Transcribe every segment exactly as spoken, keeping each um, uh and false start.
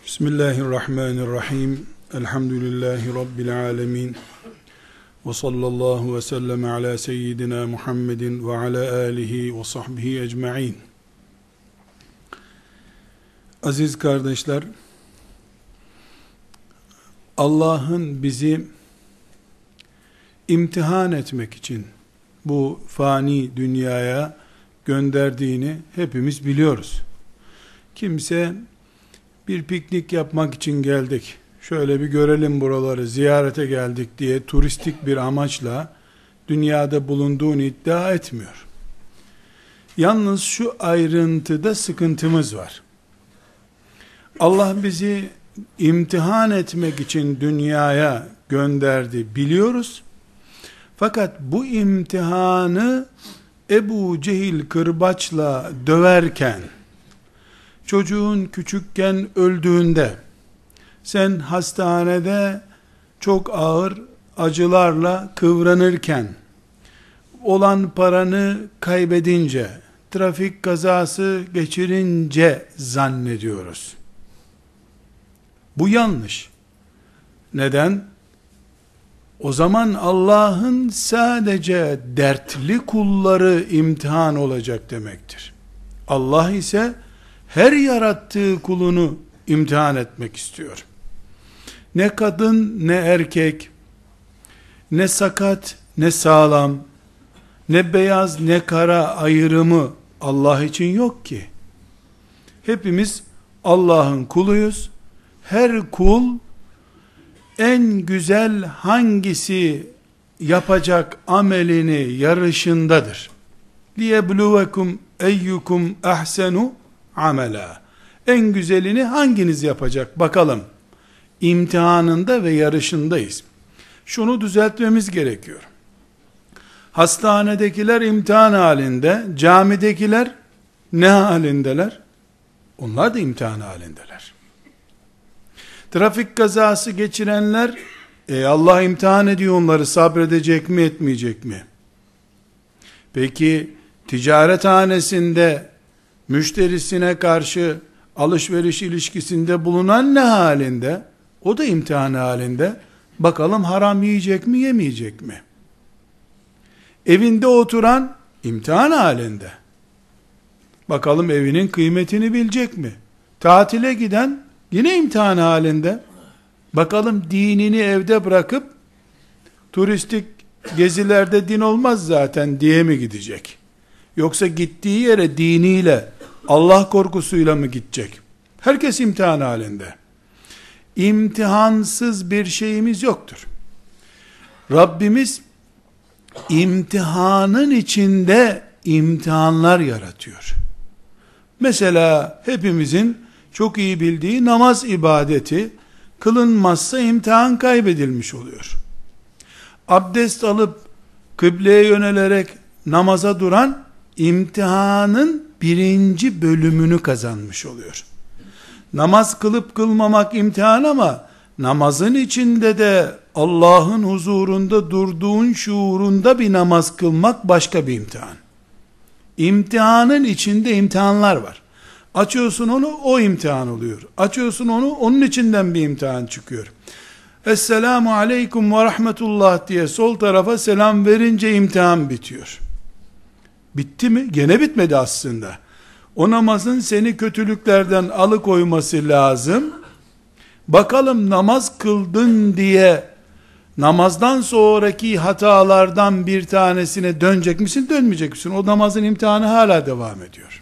Bismillahirrahmanirrahim. Elhamdülillahi Rabbil alemin. Ve sallallahu ve sellem ala seyyidina Muhammedin ve ala alihi ve sahbihi ecma'in. Aziz kardeşler, Allah'ın bizi imtihan etmek için bu fani dünyaya gönderdiğini hepimiz biliyoruz. Kimse bir piknik yapmak için geldik, şöyle bir görelim buraları, ziyarete geldik diye turistik bir amaçla dünyada bulunduğunu iddia etmiyor. Yalnız şu ayrıntıda sıkıntımız var. Allah bizi imtihan etmek için dünyaya gönderdi, biliyoruz. Fakat bu imtihanı Ebu Cehil kırbaçla döverken, çocuğun küçükken öldüğünde, sen hastanede çok ağır acılarla kıvranırken, olan paranı kaybedince, trafik kazası geçirince zannediyoruz. Bu yanlış. Neden? O zaman Allah'ın sadece dertli kulları imtihan olacak demektir. Allah ise her yarattığı kulunu imtihan etmek istiyor. Ne kadın ne erkek, ne sakat ne sağlam, ne beyaz ne kara ayrımı Allah için yok ki. Hepimiz Allah'ın kuluyuz. Her kul en güzel hangisi yapacak amelini yarışındadır. لِيَبْلُوَكُمْ اَيُّكُمْ اَحْسَنُ amela. En güzelini hanginiz yapacak bakalım. İmtihanında ve yarışındayız. Şunu düzeltmemiz gerekiyor. Hastanedekiler imtihan halinde, camidekiler ne halindeler? Onlar da imtihan halindeler. Trafik kazası geçirenler, e Allah imtihan ediyor onları, sabredecek mi etmeyecek mi? Peki ticarethanesinde müşterisine karşı alışveriş ilişkisinde bulunan ne halinde? O da imtihan halinde. Bakalım haram yiyecek mi yemeyecek mi? Evinde oturan imtihan halinde. Bakalım evinin kıymetini bilecek mi? Tatile giden yine imtihan halinde. Bakalım dinini evde bırakıp turistik gezilerde din olmaz zaten diye mi gidecek? Yoksa gittiği yere diniyle, Allah korkusuyla mı gidecek? Herkes imtihan halinde. İmtihansız bir şeyimiz yoktur. Rabbimiz imtihanın içinde imtihanlar yaratıyor. Mesela hepimizin çok iyi bildiği namaz ibadeti kılınmazsa imtihan kaybedilmiş oluyor. Abdest alıp kıbleye yönelerek namaza duran imtihanın birinci bölümünü kazanmış oluyor. Namaz kılıp kılmamak imtihan ama namazın içinde de Allah'ın huzurunda durduğun şuurunda bir namaz kılmak başka bir imtihan. İmtihanın içinde imtihanlar var. Açıyorsun onu, o imtihan oluyor. Açıyorsun onu, onun içinden bir imtihan çıkıyor. Esselamu aleyküm ve rahmetullah diye sol tarafa selam verince imtihan bitiyor. Bitti mi? Gene bitmedi aslında. O namazın seni kötülüklerden alıkoyması lazım. Bakalım namaz kıldın diye namazdan sonraki hatalardan bir tanesine dönecek misin, dönmeyecek misin? O namazın imtihanı hala devam ediyor.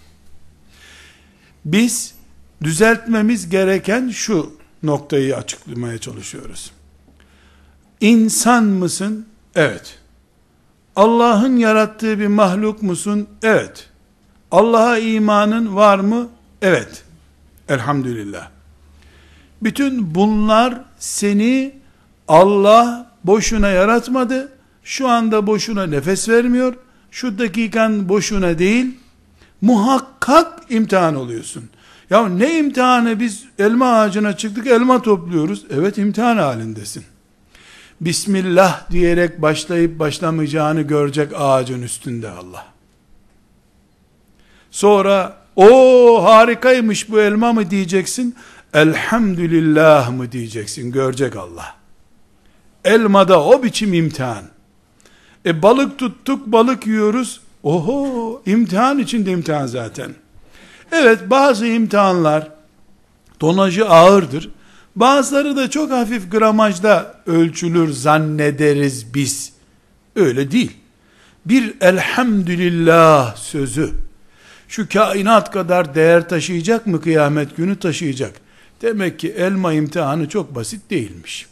Biz düzeltmemiz gereken şu noktayı açıklamaya çalışıyoruz. İnsan mısın? Evet. Allah'ın yarattığı bir mahluk musun? Evet. Allah'a imanın var mı? Evet. Elhamdülillah. Bütün bunlar seni Allah boşuna yaratmadı. Şu anda boşuna nefes vermiyor. Şu dakikan boşuna değil. Muhakkak imtihan oluyorsun. Ya ne imtihanı, biz elma ağacına çıktık elma topluyoruz. Evet, imtihan halindesin. Bismillah diyerek başlayıp başlamayacağını görecek ağacın üstünde Allah. Sonra o harikaymış bu elma mı diyeceksin. elhamdülillah mı diyeceksin, görecek Allah. Elmada o biçim imtihan. E balık tuttuk, balık yiyoruz. Oho, imtihan içinde imtihan zaten. Evet, bazı imtihanlar tonajı ağırdır. Bazıları da çok hafif gramajda ölçülür zannederiz biz. Öyle değil. Bir elhamdülillah sözü şu kainat kadar değer taşıyacak mı, kıyamet günü taşıyacak. Demek ki elma imtihanı çok basit değilmiş.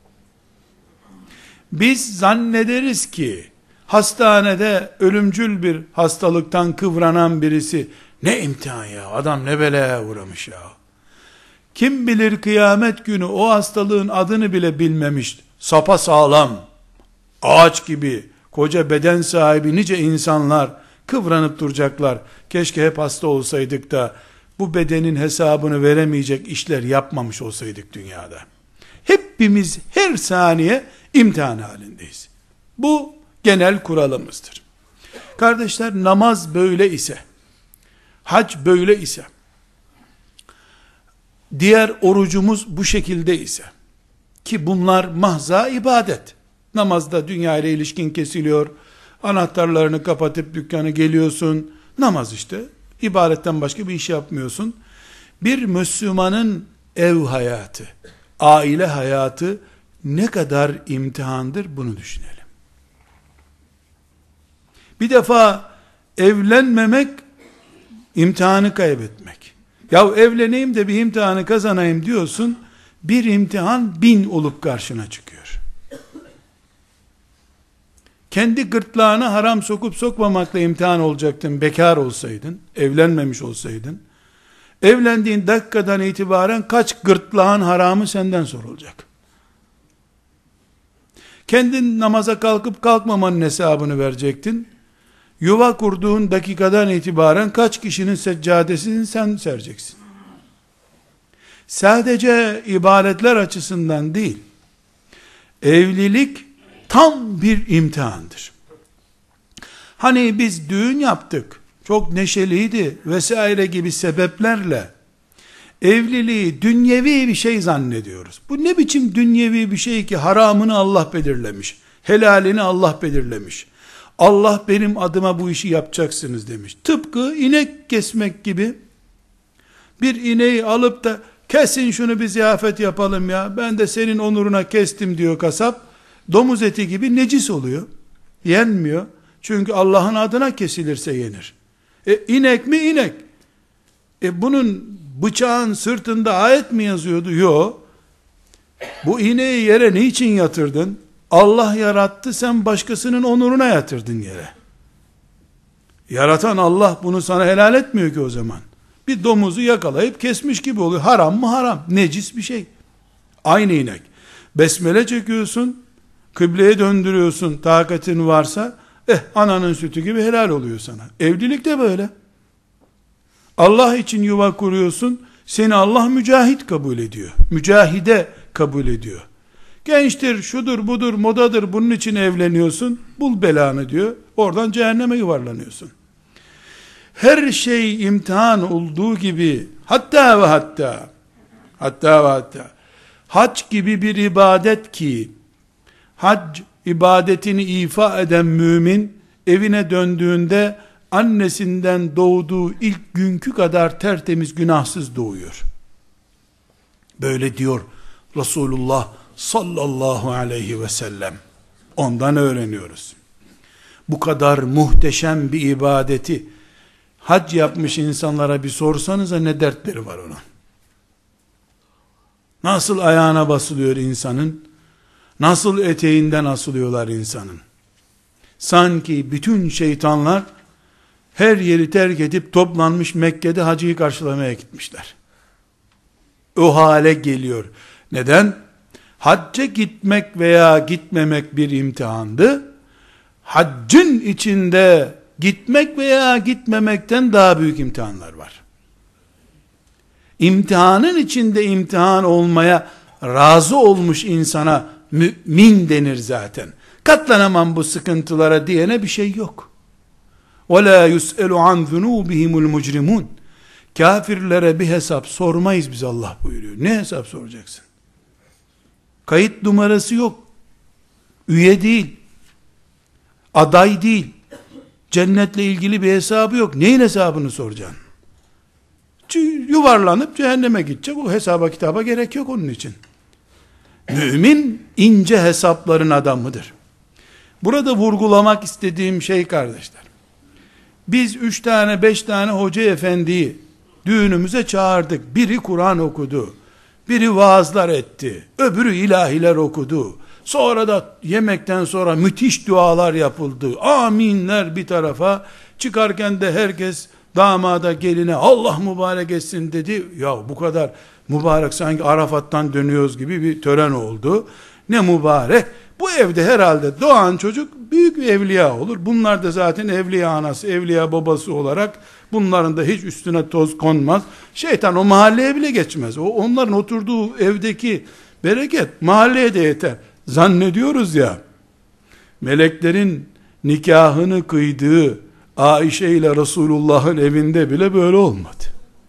Biz zannederiz ki hastanede ölümcül bir hastalıktan kıvranan birisi, ne imtihan ya, adam ne belaya uğramış ya. Kim bilir kıyamet günü o hastalığın adını bile bilmemiş, sapasağlam, ağaç gibi, koca beden sahibi nice insanlar kıvranıp duracaklar. Keşke hep hasta olsaydık da bu bedenin hesabını veremeyecek işler yapmamış olsaydık dünyada. Hepimiz her saniye imtihan halindeyiz. Bu genel kuralımızdır. Kardeşler, namaz böyle ise, hac böyle ise, diğer orucumuz bu şekilde ise, ki bunlar mahza ibadet. Namazda dünya ile ilişkin kesiliyor, anahtarlarını kapatıp dükkanı geliyorsun, namaz işte, ibadetten başka bir iş yapmıyorsun. Bir Müslümanın ev hayatı, aile hayatı ne kadar imtihandır, bunu düşünelim. Bir defa evlenmemek, imtihanı kaybetmek. Ya evleneyim de bir imtihanı kazanayım diyorsun, bir imtihan bin olup karşına çıkıyor. Kendi gırtlağına haram sokup sokmamakla imtihan olacaktın, bekar olsaydın, evlenmemiş olsaydın. Evlendiğin dakikadan itibaren kaç gırtlağın haramı senden sorulacak. Kendin namaza kalkıp kalkmamanın hesabını verecektin. Yuva kurduğun dakikadan itibaren kaç kişinin seccadesini sen sereceksin. Sadece ibadetler açısından değil, evlilik tam bir imtihandır. Hani biz düğün yaptık, çok neşeliydi vesaire gibi sebeplerle evliliği dünyevi bir şey zannediyoruz. Bu ne biçim dünyevi bir şey ki, haramını Allah belirlemiş, helalini Allah belirlemiş. Allah benim adıma bu işi yapacaksınız demiş. Tıpkı inek kesmek gibi, bir ineği alıp da kesin şunu bir ziyafet yapalım ya, ben de senin onuruna kestim diyor kasap, domuz eti gibi necis oluyor, yenmiyor. Çünkü Allah'ın adına kesilirse yenir. E inek mi inek? E bunun bıçağın sırtında ayet mi yazıyordu? Yok. Bu ineği yere niçin yatırdın? Allah yarattı, sen başkasının onuruna yatırdın yere. Yaratan Allah bunu sana helal etmiyor ki o zaman. Bir domuzu yakalayıp kesmiş gibi oluyor. Haram mı haram? Necis bir şey. Aynı inek. Besmele çekiyorsun, kıbleye döndürüyorsun, takatin varsa, eh ananın sütü gibi helal oluyor sana. Evlilik de böyle. Allah için yuva kuruyorsun, seni Allah mücahit kabul ediyor. Mücahide kabul ediyor. Gençtir, şudur budur, modadır, bunun için evleniyorsun, bul belanı diyor. Oradan cehenneme yuvarlanıyorsun. Her şey imtihan olduğu gibi, hatta ve hatta, hatta ve hatta, hac gibi bir ibadet ki, hac ibadetini ifa eden mümin, evine döndüğünde, annesinden doğduğu ilk günkü kadar tertemiz, günahsız doğuyor. Böyle diyor Resulullah sallallahu aleyhi ve sellem. Ondan öğreniyoruz. Bu kadar muhteşem bir ibadeti hac yapmış insanlara bir sorsanıza ne dertleri var onun. Nasıl ayağına basılıyor insanın? Nasıl eteğinden asılıyorlar insanın? Sanki bütün şeytanlar her yeri terk edip toplanmış Mekke'de hacıyı karşılamaya gitmişler. O hale geliyor. Neden? Hacca gitmek veya gitmemek bir imtihandı. Haccın içinde gitmek veya gitmemekten daha büyük imtihanlar var. İmtihanın içinde imtihan olmaya razı olmuş insana mümin denir zaten. Katlanamam bu sıkıntılara diyene bir şey yok. وَلَا يُسْأَلُ عَنْ ذُنُوبِهِمُ الْمُجْرِمُونَ Kafirlere bir hesap sormayız biz, Allah buyuruyor. Ne hesap soracaksın? Kayıt numarası yok. Üye değil. Aday değil. Cennetle ilgili bir hesabı yok. Neyin hesabını soracaksın? Yuvarlanıp cehenneme gidecek. O hesaba kitaba gerek yok onun için. Mümin ince hesapların adamıdır. Burada vurgulamak istediğim şey kardeşler, biz üç tane beş tane hoca efendiyi düğünümüze çağırdık. Biri Kur'an okudu, biri vaazlar etti, öbürü ilahiler okudu. Sonra da yemekten sonra müthiş dualar yapıldı. Aminler bir tarafa, çıkarken de herkes damada geline Allah mübarek etsin dedi. Ya bu kadar mübarek, sanki Arafat'tan dönüyoruz gibi bir tören oldu. Ne mübarek. Bu evde herhalde doğan çocuk büyük bir evliya olur. Bunlar da zaten evliya anası, evliya babası olarak bunların da hiç üstüne toz konmaz. Şeytan o mahalleye bile geçmez. O onların oturduğu evdeki bereket mahalleye de yeter. Zannediyoruz ya, meleklerin nikahını kıydığı Aişe ile Resulullah'ın evinde bile böyle olmadı.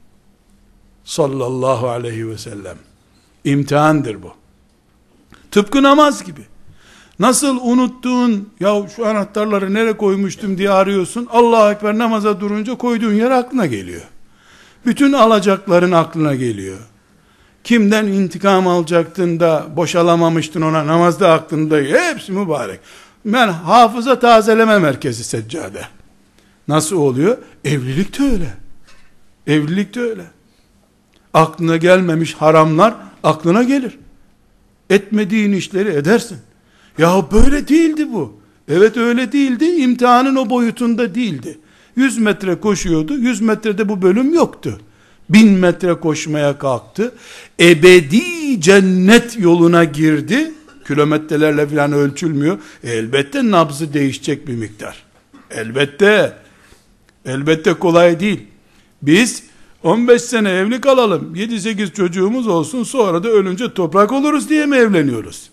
Sallallahu aleyhi ve sellem. İmtihandır bu. Tıpkı namaz gibi. Nasıl unuttuğun, ya şu anahtarları nereye koymuştum diye arıyorsun. Allahu Ekber namaza durunca koyduğun yer aklına geliyor. Bütün alacakların aklına geliyor. Kimden intikam alacaktın da boşalamamıştın, ona namazda aklında. Hepsi mübarek. Ben hafıza tazeleme merkezi seccade. Nasıl oluyor? Evlilik de öyle. Evlilik de öyle. Aklına gelmemiş haramlar aklına gelir. Etmediğin işleri edersin. Ya böyle değildi bu. Evet öyle değildi. İmtihanın o boyutunda değildi. yüz metre koşuyordu. yüz metrede bu bölüm yoktu. bin metre koşmaya kalktı. Ebedi cennet yoluna girdi. Kilometrelerle falan ölçülmüyor. E, elbette nabzı değişecek bir miktar. Elbette. Elbette kolay değil. Biz on beş sene evli kalalım, yedi sekiz çocuğumuz olsun, sonra da ölünce toprak oluruz diye mi evleniyoruz?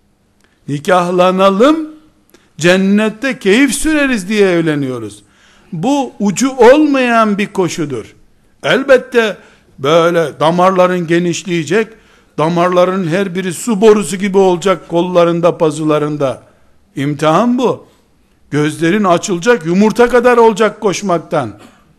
Nikahlanalım, cennette keyif süreriz diye evleniyoruz. Bu ucu olmayan bir koşudur. Elbette böyle damarların genişleyecek, damarların her biri su borusu gibi olacak kollarında, pazularında. İmtihan bu. Gözlerin açılacak, yumurta kadar olacak koşmaktan.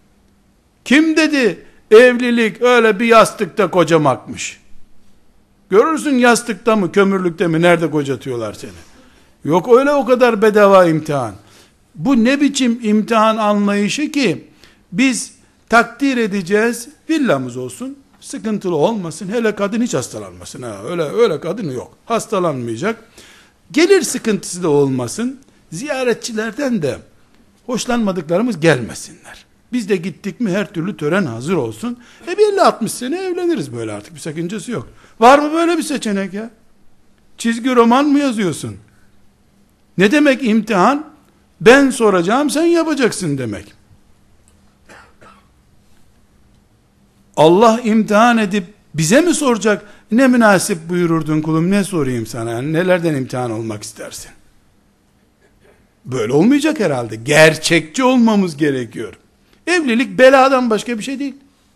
Kim dedi evlilik öyle bir yastıkta kocamakmış? Görürsün yastıkta mı, kömürlükte mi, nerede kocatıyorlar seni? Yok öyle o kadar bedava imtihan. Bu ne biçim imtihan anlayışı ki, biz takdir edeceğiz, villamız olsun, sıkıntılı olmasın, hele kadın hiç hastalanmasın. Ha, öyle öyle kadın yok, hastalanmayacak. Gelir sıkıntısı da olmasın, ziyaretçilerden de hoşlanmadıklarımız gelmesinler. Biz de gittik mi her türlü tören hazır olsun. E bir elli altmış sene evleniriz böyle, artık bir sakıncası yok. Var mı böyle bir seçenek ya? Çizgi roman mı yazıyorsun? Ne demek imtihan? Ben soracağım, sen yapacaksın demek. Allah imtihan edip bize mi soracak? Ne münasip buyururdun kulum, ne sorayım sana? Yani nelerden imtihan olmak istersin? Böyle olmayacak herhalde. Gerçekçi olmamız gerekiyor. Evlilik beladan başka bir şey değil.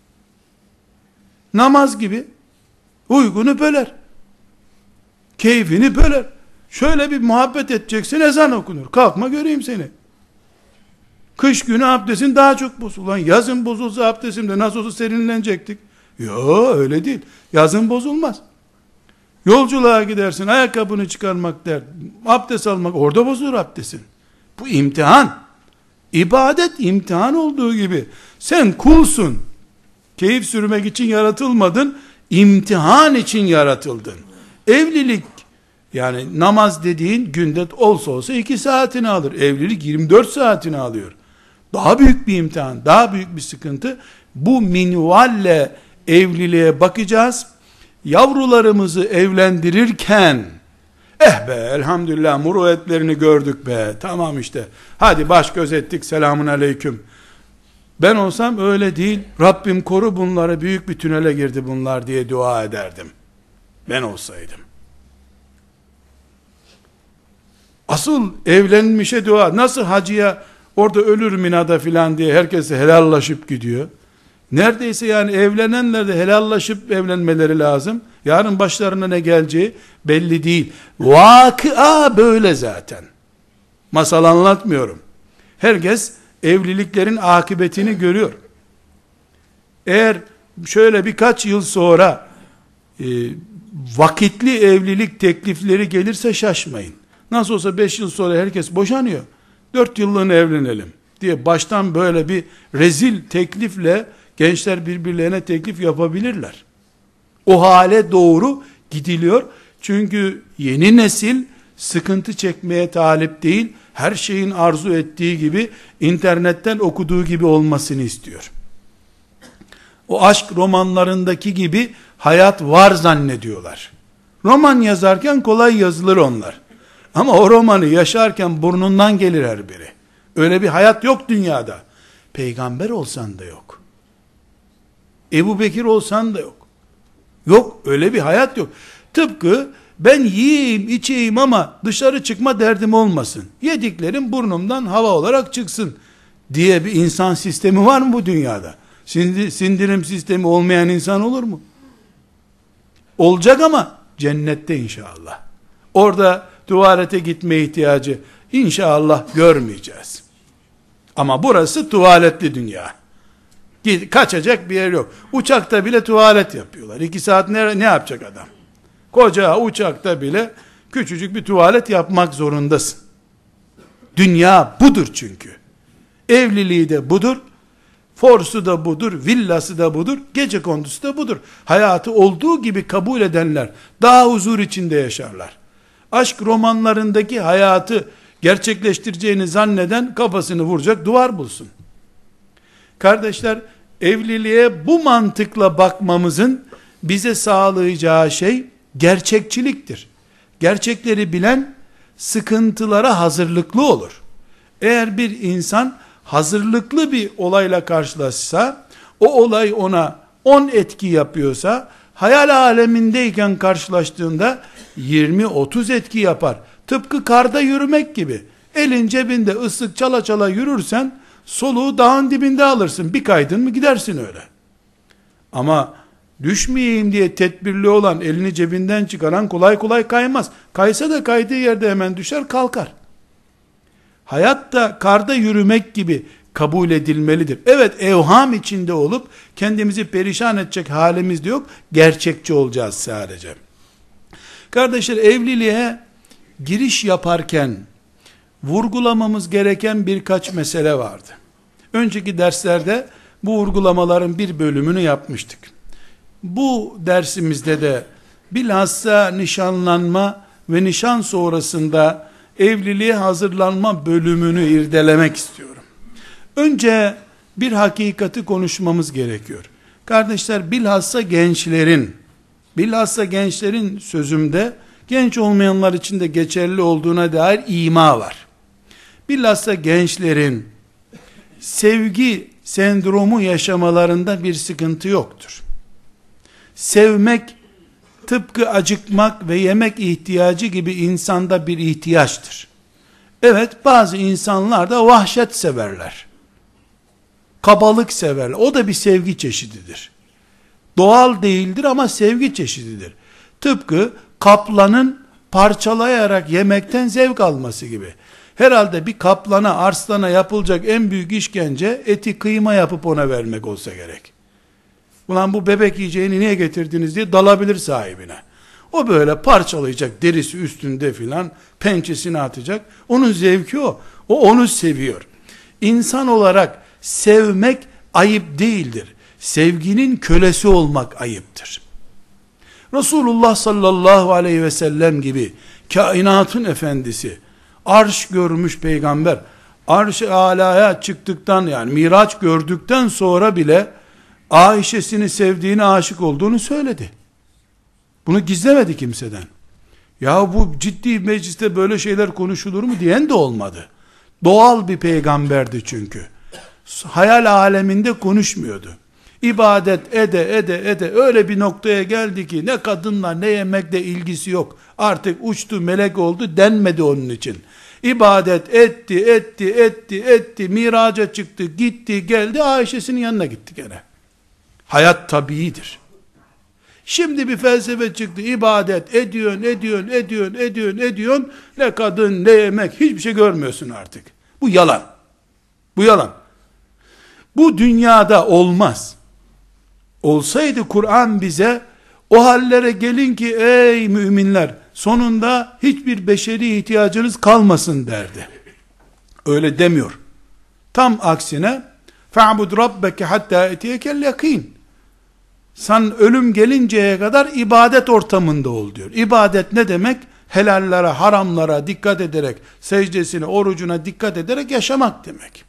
Namaz gibi uykunu böler. Keyfini böler. Şöyle bir muhabbet edeceksin, ezan okunur. Kalkma göreyim seni. Kış günü abdestin daha çok bozulan. Yazın bozulsa abdestimde nasıl olsa serinlenecektik. Yok öyle değil. Yazın bozulmaz. Yolculuğa gidersin, ayakkabını çıkarmak der. Abdest almak, orada bozulur abdestin. Bu imtihan. İbadet imtihan olduğu gibi. Sen kulsun. Keyif sürmek için yaratılmadın. İmtihan için yaratıldın. Evlilik, yani namaz dediğin günde olsa olsa iki saatini alır. Evlilik yirmi dört saatini alıyor. Daha büyük bir imtihan, daha büyük bir sıkıntı. Bu minvalle evliliğe bakacağız. Yavrularımızı evlendirirken, eh be elhamdülillah muruvvetlerini gördük be, tamam işte, hadi baş göz ettik, selamun aleyküm. Ben olsam öyle değil, Rabbim koru bunları, büyük bir tünele girdi bunlar diye dua ederdim. Ben olsaydım. Asıl evlenmişe dua, nasıl hacıya orada ölür Mina'da filan diye herkes helallaşıp gidiyor. Neredeyse yani evlenenler de helallaşıp evlenmeleri lazım. Yarın başlarına ne geleceği belli değil. Vakıa böyle zaten. Masal anlatmıyorum. Herkes evliliklerin akıbetini görüyor. Eğer şöyle birkaç yıl sonra e, vakitli evlilik teklifleri gelirse şaşmayın. Nasıl olsa beş yıl sonra herkes boşanıyor. Dört yıllığına evlenelim diye baştan böyle bir rezil teklifle gençler birbirlerine teklif yapabilirler. O hale doğru gidiliyor. Çünkü yeni nesil sıkıntı çekmeye talip değil, her şeyin arzu ettiği gibi, internetten okuduğu gibi olmasını istiyor. O aşk romanlarındaki gibi hayat var zannediyorlar. Roman yazarken kolay yazılır onlar. Ama o romanı yaşarken burnundan gelir her biri. Öyle bir hayat yok dünyada. Peygamber olsan da yok. Ebu Bekir olsan da yok. Yok, öyle bir hayat yok. Tıpkı ben yiyeyim içeyim ama dışarı çıkma derdim olmasın. Yediklerim burnumdan hava olarak çıksın diye bir insan sistemi var mı bu dünyada? Sindirim sistemi olmayan insan olur mu? Olacak ama cennette inşallah. Orada tuvalete gitme ihtiyacı inşallah görmeyeceğiz. Ama burası tuvaletli dünya. Kaçacak bir yer yok. Uçakta bile tuvalet yapıyorlar. İki saat ne, ne yapacak adam? Koca uçakta bile küçücük bir tuvalet yapmak zorundasın. Dünya budur çünkü. Evliliği de budur. Forsu da budur. Villası da budur. Gecekondusu da budur. Hayatı olduğu gibi kabul edenler daha huzur içinde yaşarlar. Aşk romanlarındaki hayatı gerçekleştireceğini zanneden kafasını vuracak duvar bulsun. Kardeşler, evliliğe bu mantıkla bakmamızın bize sağlayacağı şey gerçekçiliktir. Gerçekleri bilen sıkıntılara hazırlıklı olur. Eğer bir insan hazırlıklı bir olayla karşılaşsa, o olay ona on etki yapıyorsa, hayal alemindeyken karşılaştığında yirmi otuz etki yapar. Tıpkı karda yürümek gibi. Elin cebinde ıslık çala çala yürürsen, soluğu dağın dibinde alırsın. Bir kaydın mı gidersin öyle. Ama düşmeyeyim diye tedbirli olan, elini cebinden çıkaran kolay kolay kaymaz. Kaysa da kaydığı yerde hemen düşer kalkar. Hayatta karda yürümek gibi kabul edilmelidir. Evet, evham içinde olup kendimizi perişan edecek halimiz de yok. Gerçekçi olacağız sadece. Kardeşler, evliliğe giriş yaparken vurgulamamız gereken birkaç mesele vardı. Önceki derslerde bu vurgulamaların bir bölümünü yapmıştık. Bu dersimizde de bilhassa nişanlanma ve nişan sonrasında evliliğe hazırlanma bölümünü irdelemek istiyorum. Önce bir hakikati konuşmamız gerekiyor. Kardeşler, bilhassa gençlerin, bilhassa gençlerin sözümde, genç olmayanlar için de geçerli olduğuna dair ima var. Bilhassa gençlerin sevgi sendromu yaşamalarında bir sıkıntı yoktur. Sevmek tıpkı acıkmak ve yemek ihtiyacı gibi insanda bir ihtiyaçtır. Evet, bazı insanlar da vahşet severler. Kabalık severler. O da bir sevgi çeşididir. Doğal değildir ama sevgi çeşididir. Tıpkı kaplanın parçalayarak yemekten zevk alması gibi. Herhalde bir kaplana, arslana yapılacak en büyük işkence eti kıyma yapıp ona vermek olsa gerek. Ulan bu bebek yiyeceğini niye getirdiniz diye dalabilir sahibine. O böyle parçalayacak, derisi üstünde filan, pençesini atacak. Onun zevki o. O onu seviyor. İnsan olarak sevmek ayıp değildir. Sevginin kölesi olmak ayıptır. Resulullah sallallahu aleyhi ve sellem gibi kainatın efendisi, arş görmüş peygamber, arş-ı alaya çıktıktan, yani miraç gördükten sonra bile Ayşe'sini sevdiğini, aşık olduğunu söyledi. Bunu gizlemedi kimseden. Ya bu ciddi mecliste böyle şeyler konuşulur mu diyen de olmadı. Doğal bir peygamberdi çünkü. Hayal aleminde konuşmuyordu. İbadet ede ede ede öyle bir noktaya geldi ki ne kadınla ne yemekle ilgisi yok. Artık uçtu, melek oldu denmedi onun için. İbadet etti etti etti etti, miraca çıktı, gitti geldi, Ayşe'sinin yanına gitti gene. Hayat tabiidir. Şimdi bir felsefe çıktı. İbadet ediyorsun, ediyorsun, ediyorsun, ediyorsun, ediyorsun. Ne kadın, ne yemek, hiçbir şey görmüyorsun artık. Bu yalan. Bu yalan. Bu dünyada olmaz. Olsaydı Kur'an bize o hallere gelin ki ey müminler sonunda hiçbir beşeri ihtiyacınız kalmasın derdi. Öyle demiyor. Tam aksine فَعْبُدْ رَبَّكَ حَتَّى اَتِيَكَ الْيَقِينَ Sen ölüm gelinceye kadar ibadet ortamında ol diyor. İbadet ne demek? Helallere, haramlara dikkat ederek, secdesine, orucuna dikkat ederek yaşamak demek.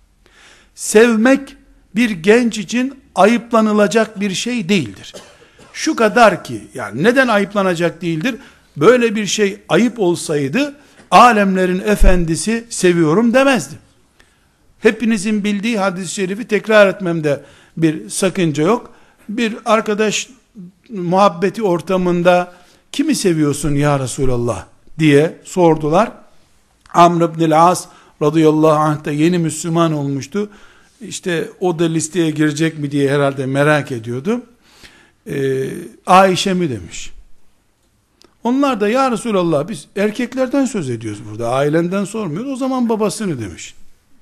Sevmek bir genç için ayıplanılacak bir şey değildir. Şu kadar ki, yani neden ayıplanacak değildir? Böyle bir şey ayıp olsaydı, alemlerin efendisi seviyorum demezdi. Hepinizin bildiği hadis-i şerifi tekrar etmemde bir sakınca yok. Bir arkadaş muhabbeti ortamında kimi seviyorsun ya Resulallah diye sordular. Amr ibn-i As radıyallahu anh da yeni Müslüman olmuştu. İşte o da listeye girecek mi diye herhalde merak ediyordu. Ee, Ayşe mi demiş. Onlar da ya Resulallah biz erkeklerden söz ediyoruz burada. Ailenden sormuyoruz. O zaman babasını demiş.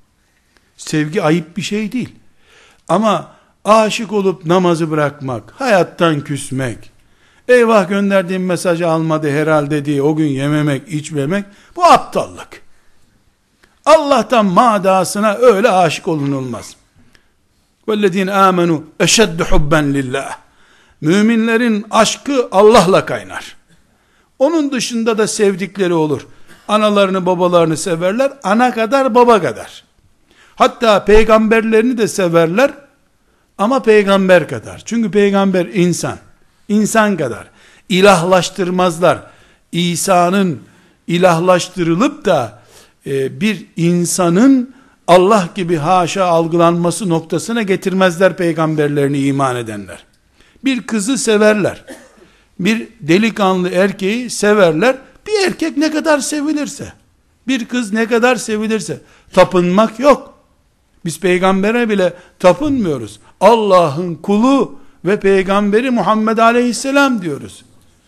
Sevgi ayıp bir şey değil. Ama aşık olup namazı bırakmak, hayattan küsmek, eyvah gönderdiğim mesajı almadı herhalde diye o gün yememek, içmemek, bu aptallık. Allah'tan madasına öyle aşık olunulmaz. وَالَّذ۪ينَ آمَنُوا اَشَدُّ حُبًّا لِلّٰهِ Müminlerin aşkı Allah'la kaynar. Onun dışında da sevdikleri olur. Analarını babalarını severler, ana kadar baba kadar. Hatta peygamberlerini de severler, ama peygamber kadar. Çünkü peygamber insan. İnsan kadar. İlahlaştırmazlar. İsa'nın ilahlaştırılıp da e, bir insanın Allah gibi haşa algılanması noktasına getirmezler peygamberlerini iman edenler. Bir kızı severler. Bir delikanlı erkeği severler. Bir erkek ne kadar sevilirse, bir kız ne kadar sevilirse, tapınmak yok. Biz peygambere bile tapınmıyoruz. Allah'ın kulu ve peygamberi Muhammed Aleyhisselam diyoruz.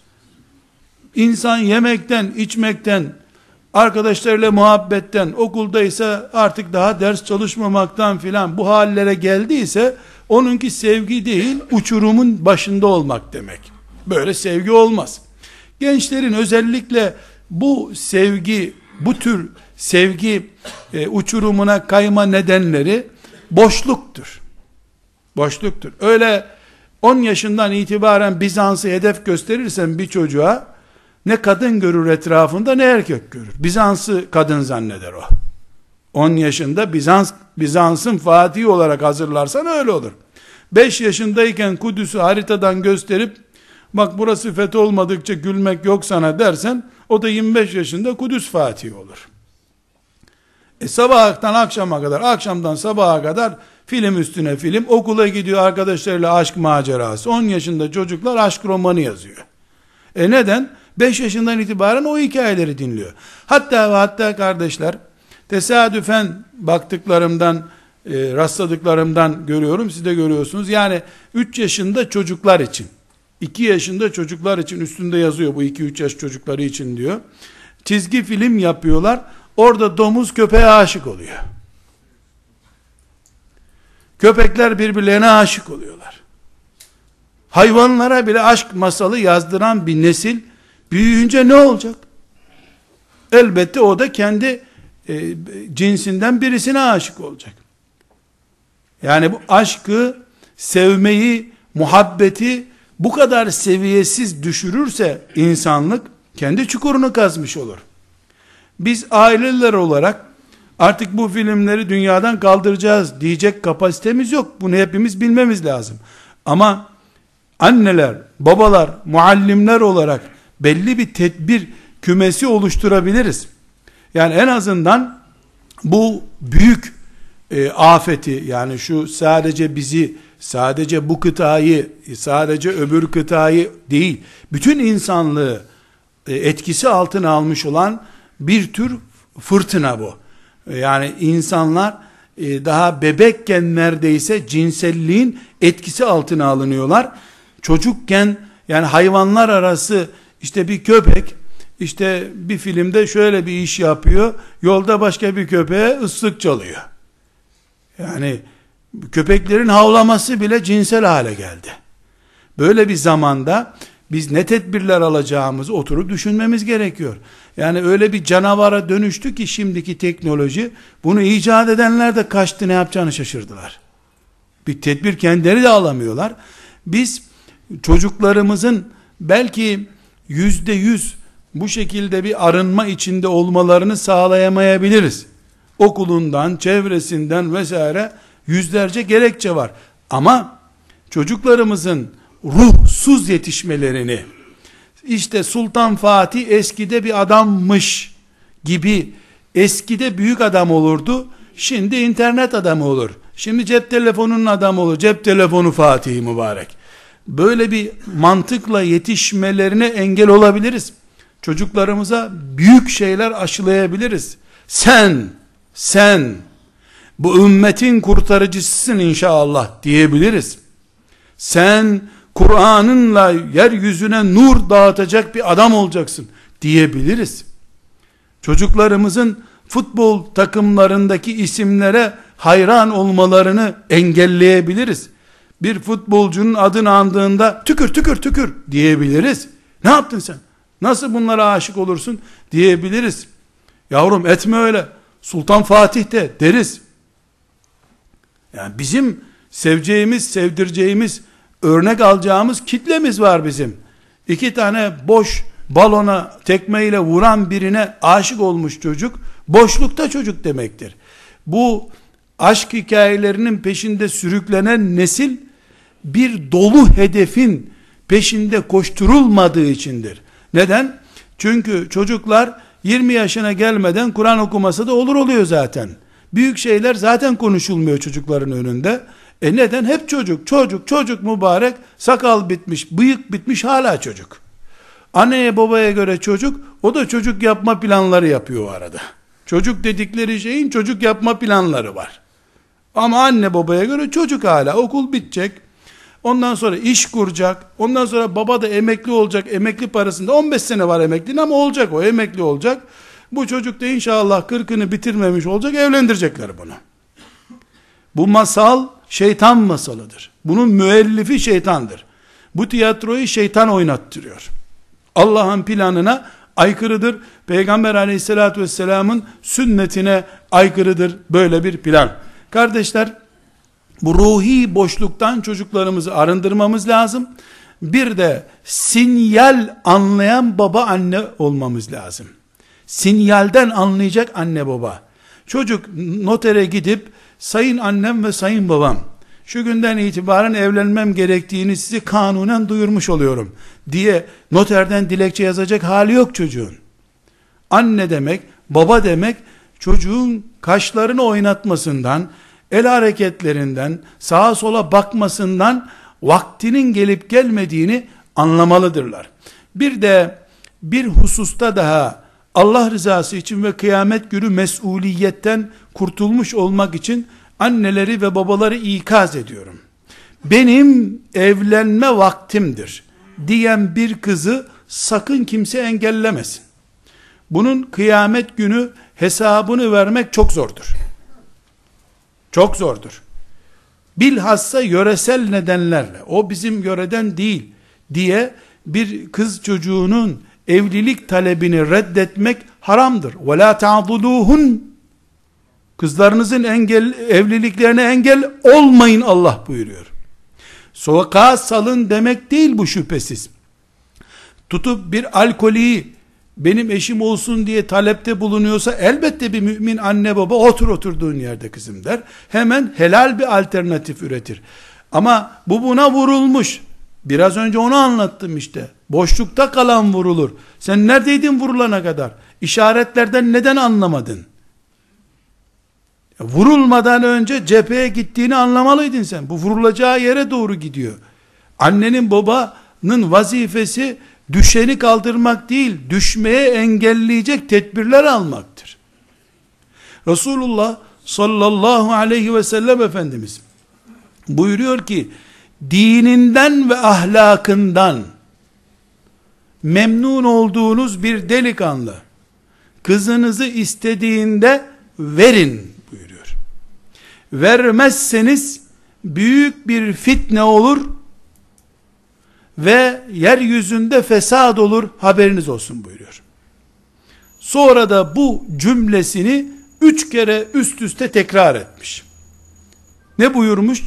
İnsan yemekten, içmekten, arkadaşlarıyla muhabbetten, okuldaysa artık daha ders çalışmamaktan filan bu hallere geldiyse, onunki sevgi değil, uçurumun başında olmak demek. Böyle sevgi olmaz. Gençlerin özellikle bu sevgi, bu tür sevgi e, uçurumuna kayma nedenleri boşluktur. Boşluktur. Öyle on yaşından itibaren Bizans'ı hedef gösterirsen bir çocuğa, ne kadın görür etrafında ne erkek görür. Bizans'ı kadın zanneder o. on yaşında Bizans, Bizans'ın Fatihi olarak hazırlarsan öyle olur. beş yaşındayken Kudüs'ü haritadan gösterip, bak burası fethi olmadıkça gülmek yok sana dersen, o da yirmi beş yaşında Kudüs Fatihi olur. E sabahtan akşama kadar, akşamdan sabaha kadar film üstüne film, okula gidiyor arkadaşlarıyla aşk macerası. on yaşında çocuklar aşk romanı yazıyor. E neden? beş yaşından itibaren o hikayeleri dinliyor. Hatta ve hatta kardeşler, tesadüfen baktıklarımdan, e, rastladıklarımdan görüyorum, siz de görüyorsunuz. Yani üç yaşında çocuklar için, iki yaşında çocuklar için, üstünde yazıyor bu iki üç yaş çocukları için diyor. Çizgi film yapıyorlar. Orada domuz köpeğe aşık oluyor. Köpekler birbirlerine aşık oluyorlar. Hayvanlara bile aşk masalı yazdıran bir nesil büyüyünce ne olacak? Elbette o da kendi e, cinsinden birisine aşık olacak. Yani bu aşkı, sevmeyi, muhabbeti bu kadar seviyesiz düşürürse insanlık kendi çukurunu kazmış olur. Biz aileler olarak artık bu filmleri dünyadan kaldıracağız diyecek kapasitemiz yok. Bunu hepimiz bilmemiz lazım. Ama anneler, babalar, muallimler olarak belli bir tedbir kümesi oluşturabiliriz. Yani en azından bu büyük e, afeti, yani şu sadece bizi, sadece bu kıtayı, sadece öbür kıtayı değil, bütün insanlığı e, etkisi altına almış olan bir tür fırtına bu. Yani insanlar e, daha bebekken neredeyse cinselliğin etkisi altına alınıyorlar. Çocukken, yani hayvanlar arası, işte bir köpek işte bir filmde şöyle bir iş yapıyor, yolda başka bir köpeğe ıslık çalıyor. Yani köpeklerin havlaması bile cinsel hale geldi. Böyle bir zamanda biz ne tedbirler alacağımızı oturup düşünmemiz gerekiyor. Yani öyle bir canavara dönüştü ki şimdiki teknoloji, bunu icat edenler de kaçtı, ne yapacağını şaşırdılar. Bir tedbir kendileri de alamıyorlar. Biz çocuklarımızın belki yüzde yüz bu şekilde bir arınma içinde olmalarını sağlayamayabiliriz. Okulundan, çevresinden vesaire yüzlerce gerekçe var. Ama çocuklarımızın ruhsuz yetişmelerini, işte Sultan Fatih eskide bir adammış gibi, eskide büyük adam olurdu, şimdi internet adamı olur, şimdi cep telefonunun adamı olur, cep telefonu Fatih mübarek, böyle bir mantıkla yetişmelerine engel olabiliriz. Çocuklarımıza büyük şeyler aşılayabiliriz. Sen, sen bu ümmetin kurtarıcısısın inşallah diyebiliriz. Sen Kur'an'ınla yeryüzüne nur dağıtacak bir adam olacaksın diyebiliriz. Çocuklarımızın futbol takımlarındaki isimlere hayran olmalarını engelleyebiliriz. Bir futbolcunun adını andığında tükür tükür tükür diyebiliriz. Ne yaptın sen? Nasıl bunlara aşık olursun diyebiliriz. Yavrum etme öyle, Sultan Fatih de deriz. Yani bizim seveceğimiz, sevdireceğimiz, örnek alacağımız kitlemiz var bizim. İki tane boş balona tekmeyle vuran birine aşık olmuş çocuk, boşlukta çocuk demektir. Bu aşk hikayelerinin peşinde sürüklenen nesil, bir dolu hedefin peşinde koşturulmadığı içindir. Neden? Çünkü çocuklar yirmi yaşına gelmeden Kur'an okuması da olur oluyor zaten. Büyük şeyler zaten konuşulmuyor çocukların önünde. E neden? Hep çocuk, çocuk, çocuk mübarek, sakal bitmiş, bıyık bitmiş, hala çocuk. Anneye babaya göre çocuk, o da çocuk yapma planları yapıyor o arada. Çocuk dedikleri şeyin çocuk yapma planları var. Ama anne babaya göre çocuk hala, okul bitecek. Ondan sonra iş kuracak. Ondan sonra baba da emekli olacak. Emekli parasında on beş sene var emekliliğin ama olacak, o emekli olacak. Bu çocuk da inşallah kırkını bitirmemiş olacak, evlendirecekler bunu. Bu masal şeytan masalıdır. Bunun müellifi şeytandır. Bu tiyatroyu şeytan oynattırıyor. Allah'ın planına aykırıdır. Peygamber aleyhissalatü vesselamın sünnetine aykırıdır böyle bir plan. Kardeşler, bu ruhi boşluktan çocuklarımızı arındırmamız lazım. Bir de sinyal anlayan baba anne olmamız lazım. Sinyalden anlayacak anne baba. Çocuk notere gidip sayın annem ve sayın babam, şu günden itibaren evlenmem gerektiğini sizi kanunen duyurmuş oluyorum diye noterden dilekçe yazacak hali yok çocuğun. Anne demek, baba demek, çocuğun kaşlarını oynatmasından, el hareketlerinden, sağa sola bakmasından vaktinin gelip gelmediğini anlamalıdırlar. Bir de bir hususta daha, Allah rızası için ve kıyamet günü mesuliyetten kurtulmuş olmak için anneleri ve babaları ikaz ediyorum. Benim evlenme vaktimdir diyen bir kızı sakın kimse engellemesin. Bunun kıyamet günü hesabını vermek çok zordur. Çok zordur. Bilhassa yöresel nedenlerle, o bizim yöreden değil diye bir kız çocuğunun evlilik talebini reddetmek haramdır. وَلَا تَعْضُلُوهُنْ Kızlarınızın engel, evliliklerine engel olmayın Allah buyuruyor. Sokağa salın demek değil bu şüphesiz. Tutup bir alkolü benim eşim olsun diye talepte bulunuyorsa elbette bir mümin anne baba otur oturduğun yerde kızım der. Hemen helal bir alternatif üretir. Ama bu buna vurulmuş. Biraz önce onu anlattım işte. Boşlukta kalan vurulur. Sen neredeydin vurulana kadar? İşaretlerden neden anlamadın? Vurulmadan önce cepheye gittiğini anlamalıydın sen. Bu vurulacağı yere doğru gidiyor. Annenin babanın vazifesi düşeni kaldırmak değil, düşmeye engelleyecek tedbirler almaktır. Resulullah sallallahu aleyhi ve sellem Efendimiz buyuruyor ki, dininden ve ahlakından memnun olduğunuz bir delikanlı kızınızı istediğinde verin buyuruyor. Vermezseniz büyük bir fitne olur ve yeryüzünde fesat olur, haberiniz olsun buyuruyor. Sonra da bu cümlesini üç kere üst üste tekrar etmiş. Ne buyurmuş?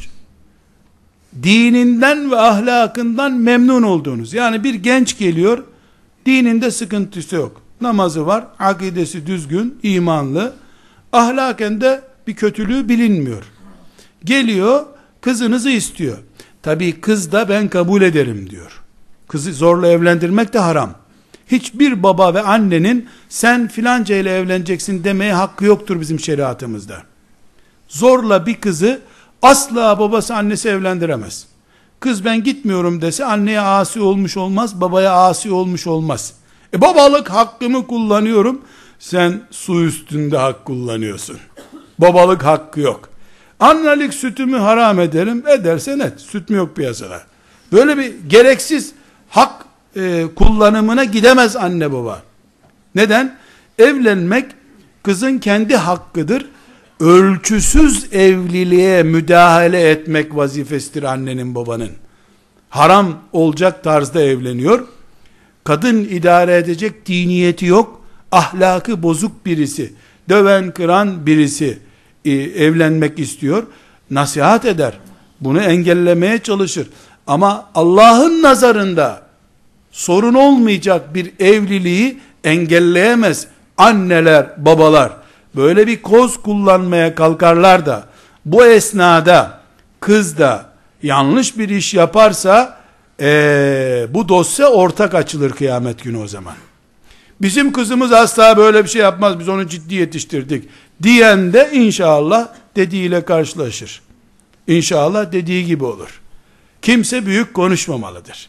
Dininden ve ahlakından memnun olduğunuz. Yani bir genç geliyor, dininde sıkıntısı yok. Namazı var, akidesi düzgün, imanlı, ahlaken de bir kötülüğü bilinmiyor. Geliyor, kızınızı istiyor. Tabii kız da ben kabul ederim diyor. Kızı zorla evlendirmek de haram. Hiçbir baba ve annenin sen filanca ile evleneceksin demeye hakkı yoktur bizim şeriatımızda. Zorla bir kızı asla babası annesi evlendiremez. Kız ben gitmiyorum dese anneye asi olmuş olmaz, babaya asi olmuş olmaz. E babalık hakkımı kullanıyorum, sen su üstünde hak kullanıyorsun. Babalık hakkı yok. Annelik sütümü haram ederim, edersen et. Süt mü yok piyasada? Böyle bir gereksiz hak e, kullanımına gidemez anne baba. Neden? Evlenmek kızın kendi hakkıdır. Ölçüsüz evliliğe müdahale etmek vazifesidir annenin babanın. Haram olacak tarzda evleniyor. Kadın idare edecek diniyeti yok. Ahlakı bozuk birisi, döven kıran birisi e, evlenmek istiyor. Nasihat eder. Bunu engellemeye çalışır. Ama Allah'ın nazarında sorun olmayacak bir evliliği engelleyemez anneler, babalar. Böyle bir koz kullanmaya kalkarlar da bu esnada kız da yanlış bir iş yaparsa ee, bu dosya ortak açılır kıyamet günü o zaman. Bizim kızımız asla böyle bir şey yapmaz, biz onu ciddi yetiştirdik diyen de inşallah dediğiyle karşılaşır. İnşallah dediği gibi olur. Kimse büyük konuşmamalıdır.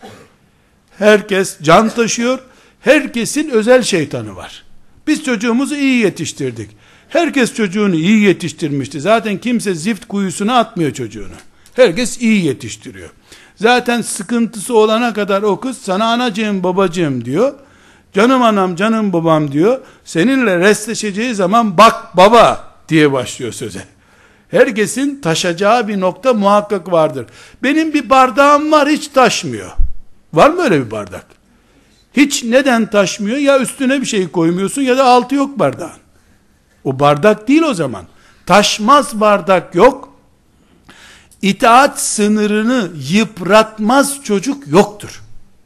Herkes can taşıyor. Herkesin özel şeytanı var. Biz çocuğumuzu iyi yetiştirdik. Herkes çocuğunu iyi yetiştirmişti. Zaten kimse zift kuyusuna atmıyor çocuğunu. Herkes iyi yetiştiriyor. Zaten sıkıntısı olana kadar o kız sana anacığım babacığım diyor. Canım anam canım babam diyor. Seninle restleşeceği zaman bak baba diye başlıyor söze. Herkesin taşacağı bir nokta muhakkak vardır. Benim bir bardağım var, hiç taşmıyor. Var mı öyle bir bardak? Hiç neden taşmıyor? Ya üstüne bir şey koymuyorsun ya da altı yok bardağın. O bardak değil o zaman. Taşmaz bardak yok. İtaat sınırını yıpratmaz çocuk yoktur.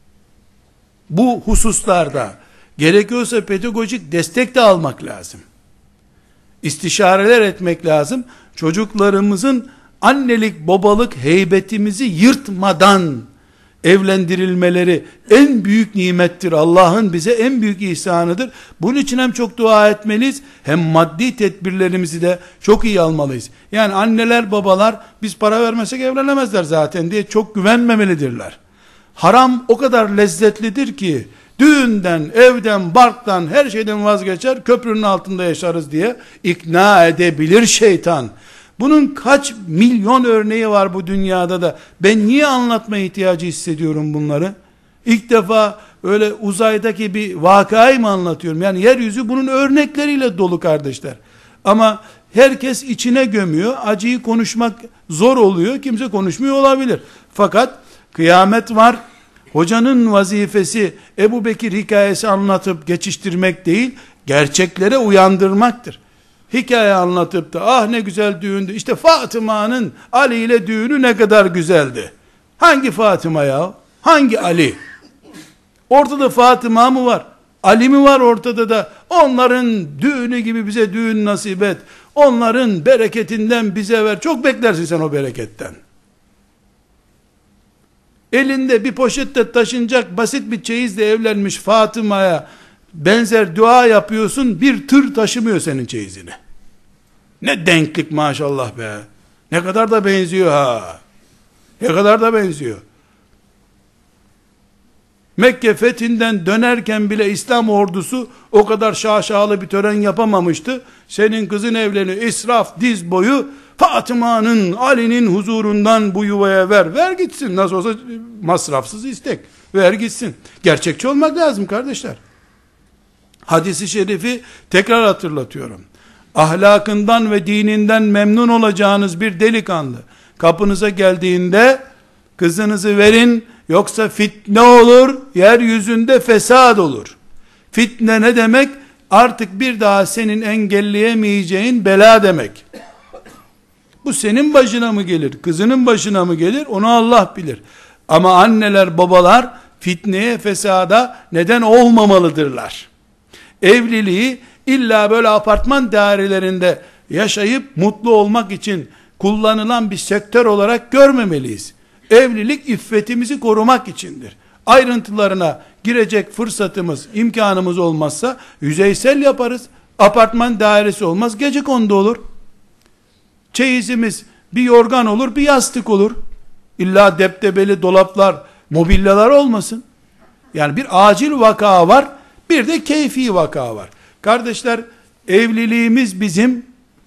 Bu hususlarda gerekiyorsa pedagojik destek de almak lazım. İstişareler etmek lazım. Çocuklarımızın annelik babalık heybetimizi yırtmadan evlendirilmeleri en büyük nimettir. Allah'ın bize en büyük ihsanıdır. Bunun için hem çok dua etmeliyiz, hem maddi tedbirlerimizi de çok iyi almalıyız. Yani anneler babalar biz para vermesek evlenemezler zaten diye çok güvenmemelidirler. Haram o kadar lezzetlidir ki düğünden, evden, barktan, her şeyden vazgeçer, köprünün altında yaşarız diye ikna edebilir şeytan. Bunun kaç milyon örneği var bu dünyada da ben niye anlatma ihtiyacı hissediyorum bunları? İlk defa öyle uzaydaki bir vakayı mı anlatıyorum? Yani yeryüzü bunun örnekleriyle dolu kardeşler. Ama herkes içine gömüyor. Acıyı konuşmak zor oluyor. Kimse konuşmuyor olabilir. Fakat kıyamet var. Hocanın vazifesi Ebu Bekir hikayesi anlatıp geçiştirmek değil, gerçeklere uyandırmaktır. Hikaye anlatıp da ah ne güzel düğündü, İşte Fatıma'nın Ali ile düğünü ne kadar güzeldi. Hangi Fatıma ya? Hangi Ali? Ortada Fatıma mı var? Ali mi var ortada da onların düğünü gibi bize düğün nasip et. Onların bereketinden bize ver. Çok beklersin sen o bereketten. Elinde bir poşette taşınacak basit bir çeyizle evlenmiş Fatıma'ya benzer dua yapıyorsun, bir tır taşımıyor senin çeyizini. Ne denklik maşallah be. Ne kadar da benziyor ha. Ne kadar da benziyor. Mekke fethinden dönerken bile İslam ordusu o kadar şaşalı bir tören yapamamıştı. Senin kızın evleniyor, israf diz boyu, Fatıma'nın, Ali'nin huzurundan bu yuvaya ver. Ver gitsin, nasıl olsa masrafsız istek. Ver gitsin. Gerçekçi olmak lazım kardeşler. Hadis-i şerifi tekrar hatırlatıyorum. Ahlakından ve dininden memnun olacağınız bir delikanlı kapınıza geldiğinde kızınızı verin, yoksa fitne olur, yeryüzünde fesat olur. Fitne ne demek? Artık bir daha senin engelleyemeyeceğin bela demek. Bu senin başına mı gelir, kızının başına mı gelir, onu Allah bilir. Ama anneler, babalar fitneye, fesada neden olmamalıdırlar. Evliliği illa böyle apartman dairelerinde yaşayıp mutlu olmak için kullanılan bir sektör olarak görmemeliyiz. Evlilik iffetimizi korumak içindir. Ayrıntılarına girecek fırsatımız, imkanımız olmazsa yüzeysel yaparız. Apartman dairesi olmaz, gecekondu olur. Çeyizimiz bir yorgan olur, bir yastık olur. İlla deptebeli dolaplar, mobilyalar olmasın. Yani bir acil vaka var, bir de keyfi vaka var. Kardeşler, evliliğimiz bizim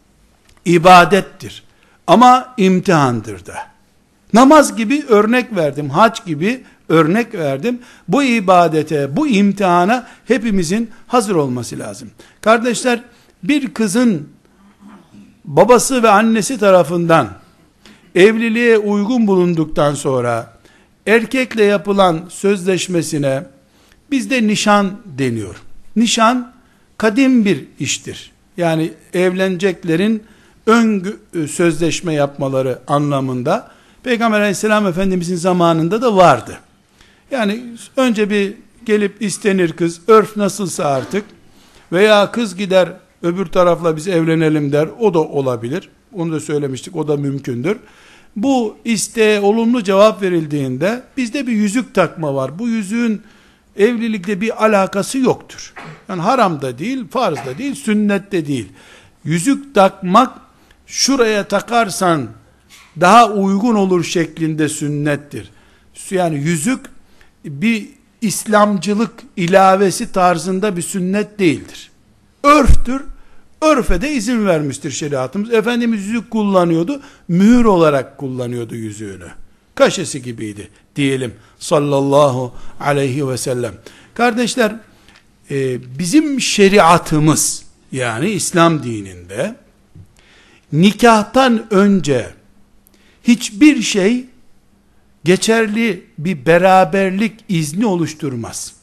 ibadettir. Ama imtihandır da. Namaz gibi örnek verdim, hac gibi örnek verdim. Bu ibadete, bu imtihana hepimizin hazır olması lazım. Kardeşler, bir kızın babası ve annesi tarafından evliliğe uygun bulunduktan sonra erkekle yapılan sözleşmesine bizde nişan deniyor. Nişan kadim bir iştir. Yani evleneceklerin ön sözleşme yapmaları anlamında Peygamber aleyhisselam efendimizin zamanında da vardı. Yani önce bir gelip istenir kız, örf nasılsa artık, veya kız gider öbür tarafla biz evlenelim der, o da olabilir. Onu da söylemiştik, o da mümkündür. Bu isteğe olumlu cevap verildiğinde bizde bir yüzük takma var. Bu yüzüğün evlilikle bir alakası yoktur. Yani haram da değil, farz da değil, sünnet de değil. Yüzük takmak, şuraya takarsan daha uygun olur şeklinde sünnettir. Yani yüzük bir İslamcılık ilavesi tarzında bir sünnet değildir. Örftür. Örfe de izin vermiştir şeriatımız. Efendimiz yüzük kullanıyordu. Mühür olarak kullanıyordu yüzüğünü. Kaşesi gibiydi diyelim. Sallallahu aleyhi ve sellem. Kardeşler, e, bizim şeriatımız, yani İslam dininde nikahtan önce hiçbir şey geçerli bir beraberlik izni oluşturmaz.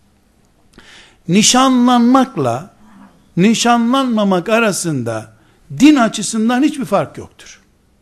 Nişanlanmakla nişanlanmamak arasında din açısından hiçbir fark yoktur.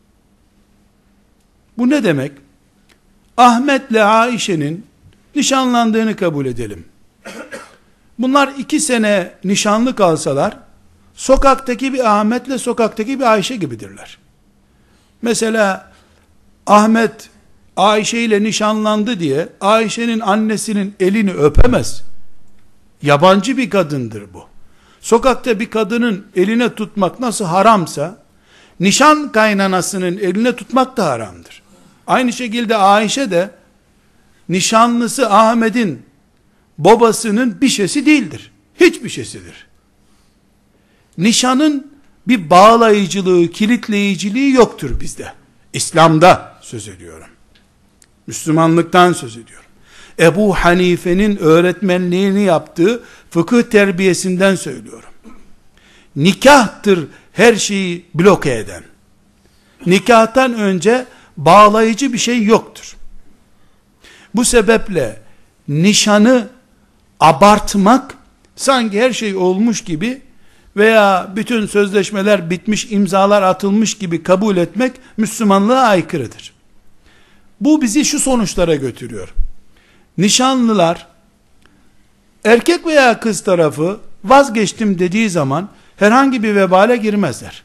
Bu ne demek? Ahmet'le Ayşe'nin nişanlandığını kabul edelim. Bunlar iki sene nişanlı kalsalar, sokaktaki bir Ahmet'le sokaktaki bir Ayşe gibidirler. Mesela Ahmet Ayşe ile nişanlandı diye Ayşe'nin annesinin elini öpemez. Yabancı bir kadındır bu. Sokakta bir kadının eline tutmak nasıl haramsa, nişan kaynanasının eline tutmak da haramdır. Aynı şekilde Ayşe de nişanlısı Ahmet'in babasının bir şeysi değildir. Hiçbir şeysidir. Nişanın bir bağlayıcılığı, kilitleyiciliği yoktur bizde. İslam'da söz ediyorum. Müslümanlıktan söz ediyorum. Ebu Hanife'nin öğretmenliğini yaptığı fıkıh terbiyesinden söylüyorum. Nikahtır her şeyi bloke eden. Nikahtan önce bağlayıcı bir şey yoktur. Bu sebeple nişanı abartmak, sanki her şey olmuş gibi veya bütün sözleşmeler bitmiş, imzalar atılmış gibi kabul etmek Müslümanlığa aykırıdır. Bu bizi şu sonuçlara götürüyor. Nişanlılar, erkek veya kız tarafı vazgeçtim dediği zaman herhangi bir vebale girmezler.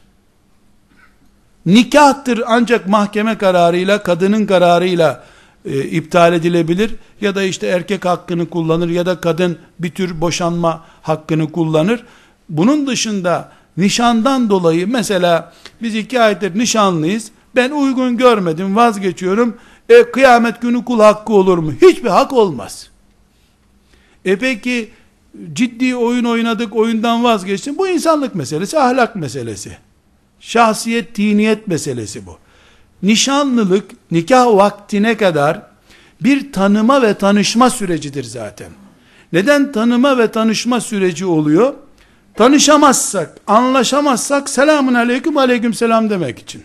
Nikahtır ancak mahkeme kararıyla, kadının kararıyla e, iptal edilebilir ya da işte erkek hakkını kullanır ya da kadın bir tür boşanma hakkını kullanır. Bunun dışında nişandan dolayı, mesela biz iki aydır nişanlıyız, ben uygun görmedim, vazgeçiyorum, e, kıyamet günü kul hakkı olur mu? Hiçbir hak olmaz. E peki ciddi oyun oynadık, oyundan vazgeçtin. Bu insanlık meselesi, ahlak meselesi. Şahsiyet, tiniyet meselesi bu. Nişanlılık, nikah vaktine kadar bir tanıma ve tanışma sürecidir zaten. Neden tanıma ve tanışma süreci oluyor? Tanışamazsak, anlaşamazsak selamun aleyküm aleyküm selam demek için.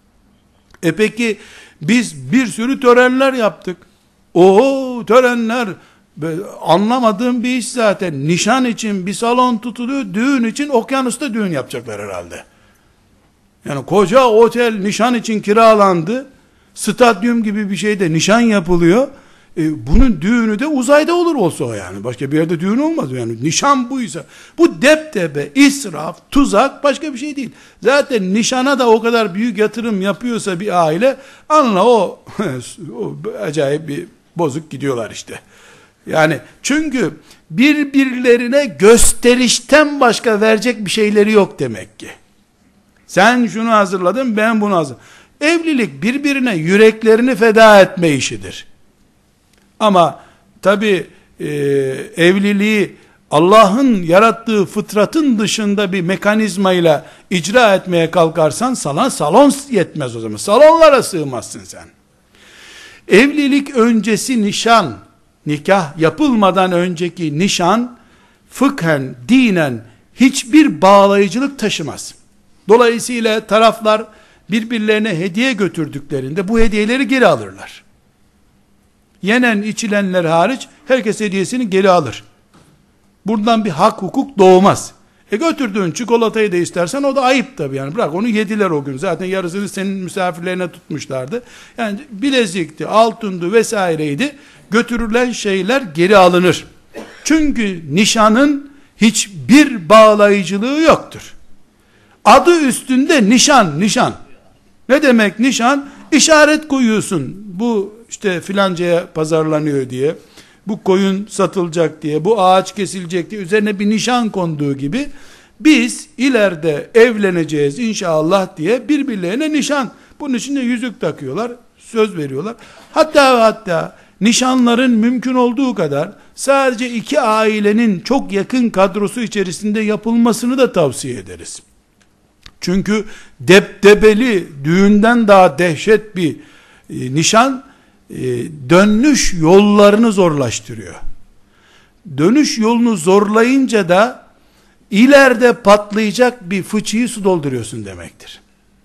E peki biz bir sürü törenler yaptık. O törenler, anlamadığım bir iş zaten. Nişan için bir salon tutuluyor, düğün için okyanusta düğün yapacaklar herhalde. Yani koca otel nişan için kiralandı. Stadyum gibi bir şeyde nişan yapılıyor. E, bunun düğünü de uzayda olur olsa o yani. Başka bir yerde düğün olmaz yani. Nişan buysa. Bu deptebe, israf, tuzak başka bir şey değil. Zaten nişana da o kadar büyük yatırım yapıyorsa bir aile, anla o, o acayip bir bozuk gidiyorlar işte. Yani çünkü birbirlerine gösterişten başka verecek bir şeyleri yok demek ki. Sen şunu hazırladın, ben bunu hazırladım. Evlilik birbirine yüreklerini feda etme işidir. Ama tabi e, evliliği Allah'ın yarattığı fıtratın dışında bir mekanizmayla icra etmeye kalkarsan salon, salon yetmez o zaman. Salonlara sığmazsın sen. Evlilik öncesi nişan, nikah yapılmadan önceki nişan, fıkhen, dinen hiçbir bağlayıcılık taşımaz. Dolayısıyla taraflar birbirlerine hediye götürdüklerinde bu hediyeleri geri alırlar. Yenen içilenler hariç herkes hediyesini geri alır. Buradan bir hak hukuk doğmaz. E götürdüğün çikolatayı da istersen o da ayıp tabii yani. Bırak onu yediler o gün. Zaten yarısını senin misafirlerine tutmuşlardı. Yani bilezikti, altındı vesaireydi. Götürülen şeyler geri alınır. Çünkü nişanın hiçbir bağlayıcılığı yoktur. Adı üstünde nişan, nişan. Ne demek nişan? İşaret koyuyorsun. Bu işte filancaya pazarlanıyor diye. Bu koyun satılacak diye. Bu ağaç kesilecek diye. Üzerine bir nişan konduğu gibi. Biz ileride evleneceğiz inşallah diye birbirlerine nişan. Bunun için de yüzük takıyorlar. Söz veriyorlar. Hatta hatta nişanların mümkün olduğu kadar sadece iki ailenin çok yakın kadrosu içerisinde yapılmasını da tavsiye ederiz. Çünkü debdebeli, düğünden daha dehşet bir e, nişan e, dönüş yollarını zorlaştırıyor. Dönüş yolunu zorlayınca da ileride patlayacak bir fıçıyı su dolduruyorsun demektir.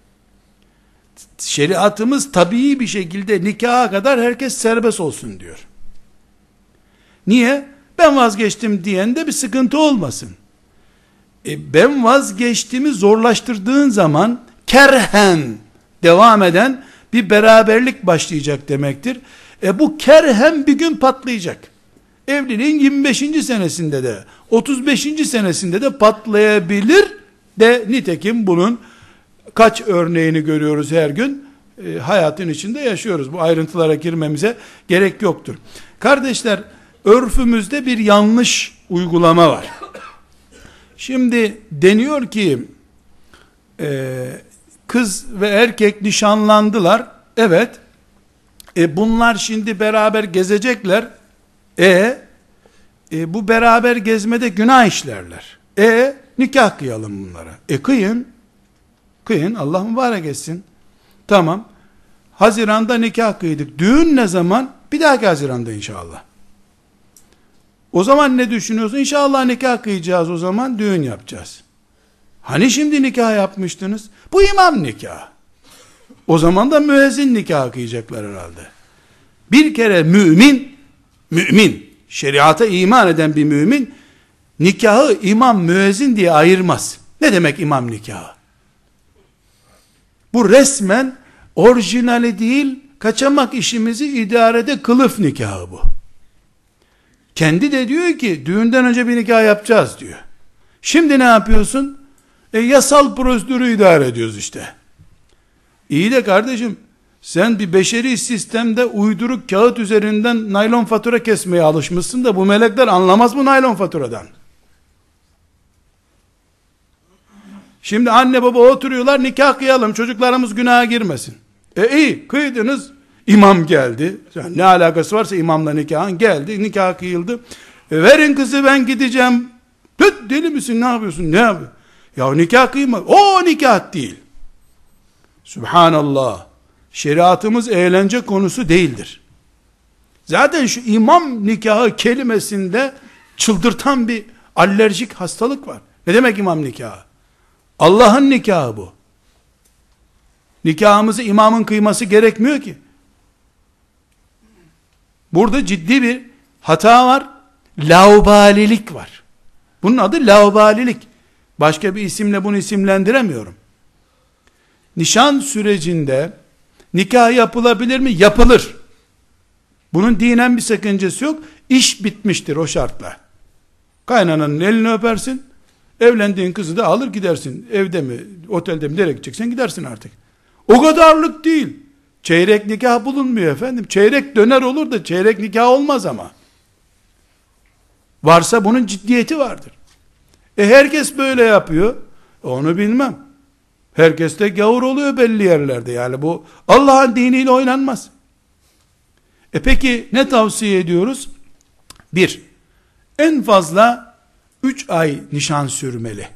Şeriatımız tabii bir şekilde nikaha kadar herkes serbest olsun diyor. Niye? Ben vazgeçtim diyen de bir sıkıntı olmasın. E ben vazgeçtiğimi zorlaştırdığın zaman kerhen devam eden bir beraberlik başlayacak demektir. E bu kerhen bir gün patlayacak. Evliliğin yirmi beşinci senesinde de otuz beşinci senesinde de patlayabilir de nitekim bunun kaç örneğini görüyoruz her gün. E, hayatın içinde yaşıyoruz. Bu ayrıntılara girmemize gerek yoktur. Kardeşler, örfümüzde bir yanlış uygulama var. Şimdi deniyor ki e, kız ve erkek nişanlandılar. Evet. E bunlar şimdi beraber gezecekler. E, e bu beraber gezmede günah işlerler. E nikah kıyalım bunlara. E kıyın. Kıyın, Allah mübarek etsin. Tamam. Haziranda nikah kıydık. Düğün ne zaman? Bir dahaki Haziran'da inşallah. O zaman ne düşünüyorsun? İnşallah nikah kıyacağız, o zaman düğün yapacağız. Hani şimdi nikah yapmıştınız? Bu imam nikahı. O zaman da müezzin nikahı kıyacaklar herhalde. Bir kere mümin, mümin, şeriata iman eden bir mümin, nikahı imam müezzin diye ayırmaz. Ne demek imam nikahı? Bu resmen orijinali değil, kaçamak işimizi idarede kılıf nikahı bu. Kendi de diyor ki düğünden önce bir nikah yapacağız diyor. Şimdi ne yapıyorsun? E, yasal prosedürü idare ediyoruz işte. İyi de kardeşim, sen bir beşeri sistemde uyduruk kağıt üzerinden naylon fatura kesmeye alışmışsın da bu melekler anlamaz mı naylon faturadan? Şimdi anne baba oturuyorlar, nikah kıyalım, çocuklarımız günaha girmesin. E iyi, kıydınız, imam geldi. Yani ne alakası varsa imamla nikahın geldi, nikah kıyıldı. E verin kızı, ben gideceğim. Tüt, deli misin, ne yapıyorsun, ne yapıyorsun? Ya nikah kıyma. O nikah değil. Subhanallah. Şeriatımız eğlence konusu değildir. Zaten şu imam nikahı kelimesinde çıldırtan bir alerjik hastalık var. Ne demek imam nikahı? Allah'ın nikahı bu. Nikahımızı imamın kıyması gerekmiyor ki. Burada ciddi bir hata var. Laubalilik var. Bunun adı laubalilik. Başka bir isimle bunu isimlendiremiyorum. Nişan sürecinde nikah yapılabilir mi? Yapılır. Bunun dinen bir sakıncası yok. İş bitmiştir o şartla. Kaynananın elini öpersin. Evlendiğin kızı da alır gidersin. Evde mi, otelde mi, nereye gideceksen gidersin artık. O kadarlık değil. Çeyrek nikah bulunmuyor efendim. Çeyrek döner olur da çeyrek nikah olmaz ama. Varsa bunun ciddiyeti vardır. E herkes böyle yapıyor. Onu bilmem. Herkes de gavur oluyor belli yerlerde. Yani bu Allah'ın diniyle oynanmaz. E peki ne tavsiye ediyoruz? Bir, en fazla üç ay nişan sürmeli.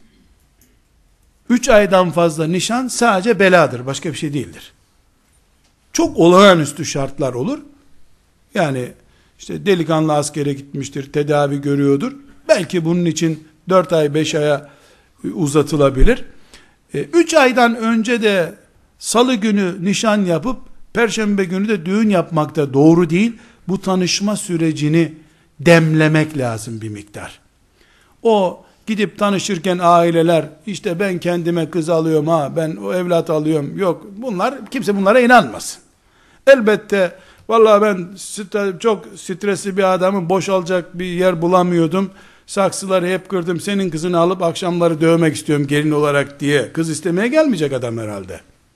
Üç aydan fazla nişan sadece beladır. Başka bir şey değildir. Çok olağanüstü şartlar olur. Yani işte delikanlı askere gitmiştir, tedavi görüyordur. Belki bunun için dört ay beş aya uzatılabilir. Üç aydan önce de salı günü nişan yapıp perşembe günü de düğün yapmak da doğru değil. Bu tanışma sürecini demlemek lazım bir miktar. O gidip tanışırken aileler işte ben kendime kız alıyorum, ha ben o evlat alıyorum, yok bunlar, kimse bunlara inanmasın. Elbette vallahi ben stre, çok stresli bir adamım, boşalacak bir yer bulamıyordum, saksıları hep kırdım, senin kızını alıp akşamları dövmek istiyorum gelin olarak diye kız istemeye gelmeyecek adam herhalde.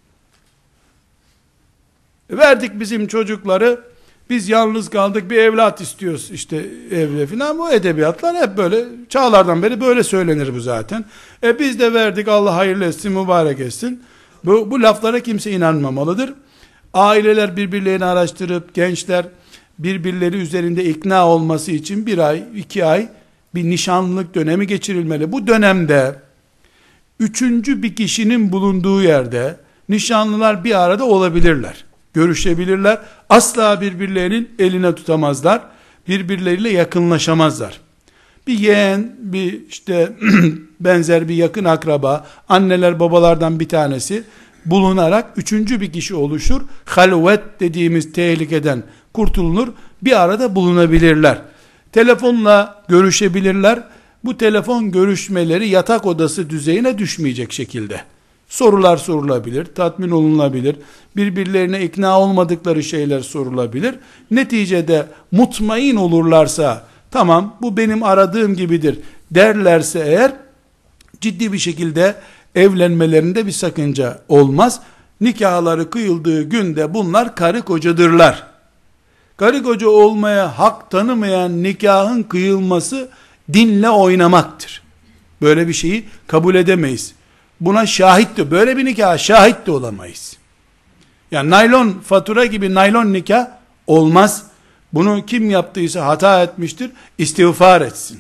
Verdik bizim çocukları, biz yalnız kaldık, bir evlat istiyoruz işte evde filan. Bu edebiyatlar hep böyle çağlardan beri böyle söylenir bu zaten. E biz de verdik, Allah hayırlı etsin, mübarek etsin. Bu, bu laflara kimse inanmamalıdır. Aileler birbirlerini araştırıp gençler birbirleri üzerinde ikna olması için bir ay, iki ay bir nişanlılık dönemi geçirilmeli. Bu dönemde üçüncü bir kişinin bulunduğu yerde nişanlılar bir arada olabilirler. Görüşebilirler. Asla birbirlerinin eline tutamazlar. Birbirleriyle yakınlaşamazlar. Bir yeğen, bir işte benzer bir yakın akraba, anneler babalardan bir tanesi bulunarak üçüncü bir kişi oluşur. Halvet dediğimiz tehlikeden kurtulunur. Bir arada bulunabilirler. Telefonla görüşebilirler. Bu telefon görüşmeleri yatak odası düzeyine düşmeyecek şekilde. Sorular sorulabilir, tatmin olunabilir, birbirlerine ikna olmadıkları şeyler sorulabilir. Neticede mutmain olurlarsa, tamam bu benim aradığım gibidir derlerse eğer, ciddi bir şekilde evlenmelerinde bir sakınca olmaz. Nikahları kıyıldığı günde bunlar karı kocadırlar. Karı koca olmaya hak tanımayan nikahın kıyılması dinle oynamaktır. Böyle bir şeyi kabul edemeyiz. Buna şahit de, böyle bir nikah şahit de olamayız. Yani naylon fatura gibi naylon nikah olmaz. Bunu kim yaptıysa hata etmiştir, istiğfar etsin.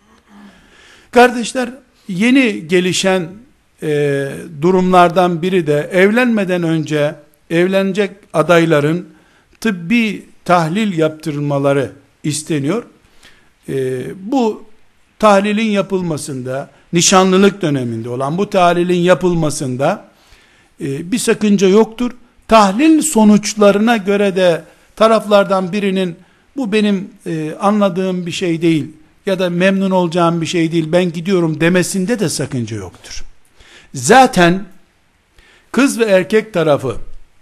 Kardeşler, yeni gelişen e, durumlardan biri de evlenmeden önce evlenecek adayların tıbbi tahlil yaptırılmaları isteniyor. E, bu tahlilin yapılmasında, nişanlılık döneminde olan bu tahlilin yapılmasında e, bir sakınca yoktur. Tahlil sonuçlarına göre de taraflardan birinin bu benim e, anladığım bir şey değil ya da memnun olacağım bir şey değil, ben gidiyorum demesinde de sakınca yoktur. Zaten kız ve erkek tarafı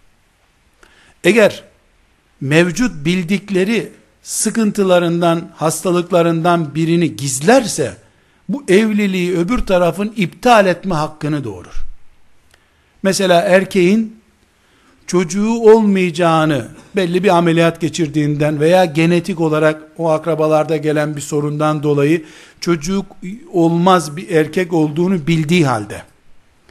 eğer mevcut bildikleri sıkıntılarından, hastalıklarından birini gizlerse, bu evliliği öbür tarafın iptal etme hakkını doğurur. Mesela erkeğin çocuğu olmayacağını belli bir ameliyat geçirdiğinden veya genetik olarak o akrabalarda gelen bir sorundan dolayı çocuk olmaz bir erkek olduğunu bildiği halde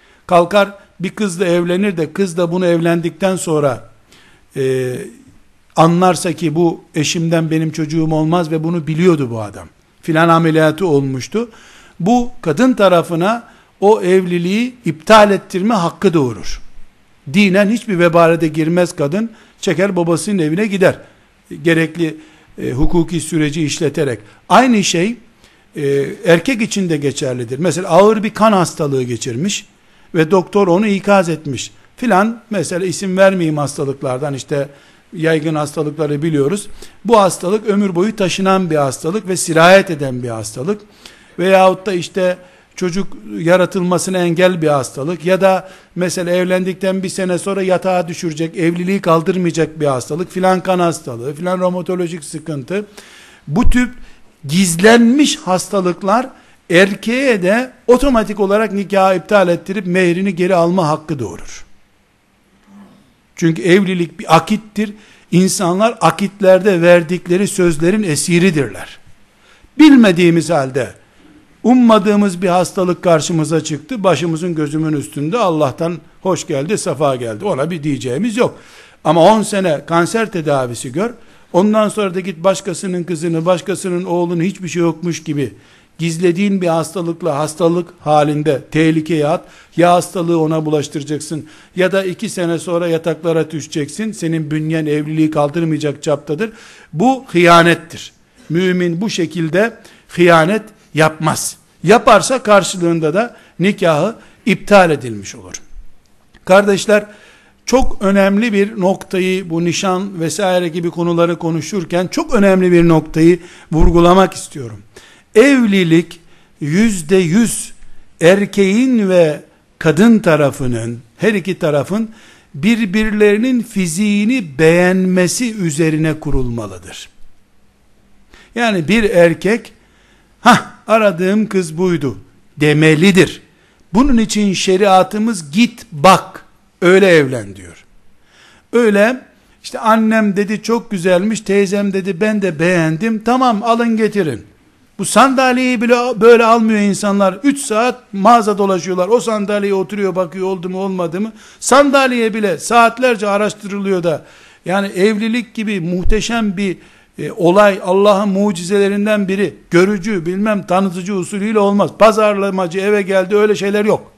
kalkar bir kızla evlenir de kız da bunu evlendikten sonra e, Anlarsa ki bu eşimden benim çocuğum olmaz ve bunu biliyordu bu adam. Filan ameliyatı olmuştu. Bu kadın tarafına o evliliği iptal ettirme hakkı doğurur. Dinen hiçbir vebale de girmez kadın. Çeker babasının evine gider. Gerekli e, hukuki süreci işleterek. Aynı şey e, erkek için de geçerlidir. Mesela ağır bir kan hastalığı geçirmiş ve doktor onu ikaz etmiş. Filan, mesela isim vermeyeyim hastalıklardan, işte yaygın hastalıkları biliyoruz. Bu hastalık ömür boyu taşınan bir hastalık ve sirayet eden bir hastalık. Veyahut da işte çocuk yaratılmasına engel bir hastalık ya da mesela evlendikten bir sene sonra yatağa düşürecek, evliliği kaldırmayacak bir hastalık, filan kan hastalığı, filan romatolojik sıkıntı. Bu tip gizlenmiş hastalıklar erkeğe de otomatik olarak nikahı iptal ettirip mehrini geri alma hakkı doğurur. Çünkü evlilik bir akittir. İnsanlar akitlerde verdikleri sözlerin esiridirler. Bilmediğimiz halde ummadığımız bir hastalık karşımıza çıktı. Başımızın gözümün üstünde, Allah'tan hoş geldi, sefa geldi. Ona bir diyeceğimiz yok. Ama on sene kanser tedavisi gör. Ondan sonra da git başkasının kızını, başkasının oğlunu hiçbir şey yokmuş gibi gizlediğin bir hastalıkla hastalık halinde tehlikeye at. Ya hastalığı ona bulaştıracaksın ya da iki sene sonra yataklara düşeceksin. Senin bünyen evliliği kaldırmayacak çaptadır. Bu hıyanettir. Mümin bu şekilde hıyanet yapmaz. Yaparsa karşılığında da nikahı iptal edilmiş olur. Kardeşler, çok önemli bir noktayı, bu nişan vesaire gibi konuları konuşurken çok önemli bir noktayı vurgulamak istiyorum. Evlilik yüzde yüz erkeğin ve kadın tarafının, her iki tarafın birbirlerinin fiziğini beğenmesi üzerine kurulmalıdır. Yani bir erkek, hah aradığım kız buydu demelidir. Bunun için şeriatımız git bak, öyle evlen diyor. Öyle işte annem dedi çok güzelmiş, teyzem dedi ben de beğendim, tamam alın getirin. Bu sandalyeyi bile böyle almıyor insanlar. üç saat mağaza dolaşıyorlar. O sandalyeye oturuyor, bakıyor oldu mu olmadı mı. Sandalye bile saatlerce araştırılıyor da, yani evlilik gibi muhteşem bir e, olay Allah'ın mucizelerinden biri, görücü bilmem tanıtıcı usulüyle olmaz. Pazarlamacı eve geldi, öyle şeyler yok.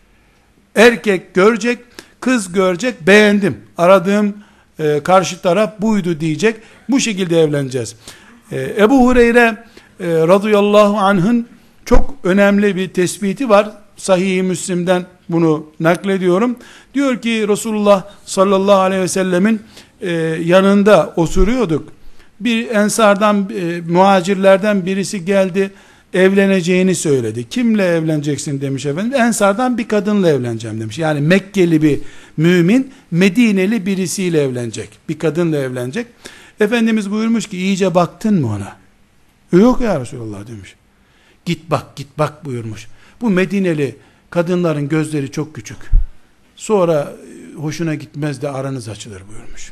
Erkek görecek, kız görecek, beğendim, aradığım e, karşı taraf buydu diyecek. Bu şekilde evleneceğiz. e, Ebu Hureyre e, radıyallahu anh'ın çok önemli bir tespiti var. Sahih-i Müslim'den bunu naklediyorum. Diyor ki Resulullah sallallahu aleyhi ve sellemin e, yanında oturuyorduk. Bir ensardan, e, muhacirlerden birisi geldi, evleneceğini söyledi. Kimle evleneceksin demiş efendim. Ensardan bir kadınla evleneceğim demiş. Yani Mekkeli bir mümin Medineli birisiyle evlenecek. Bir kadınla evlenecek. Efendimiz buyurmuş ki iyice baktın mı ona? Yok ya Resulullah demiş. Git bak git bak buyurmuş. Bu Medineli kadınların gözleri çok küçük. Sonra hoşuna gitmez de aranız açılır buyurmuş.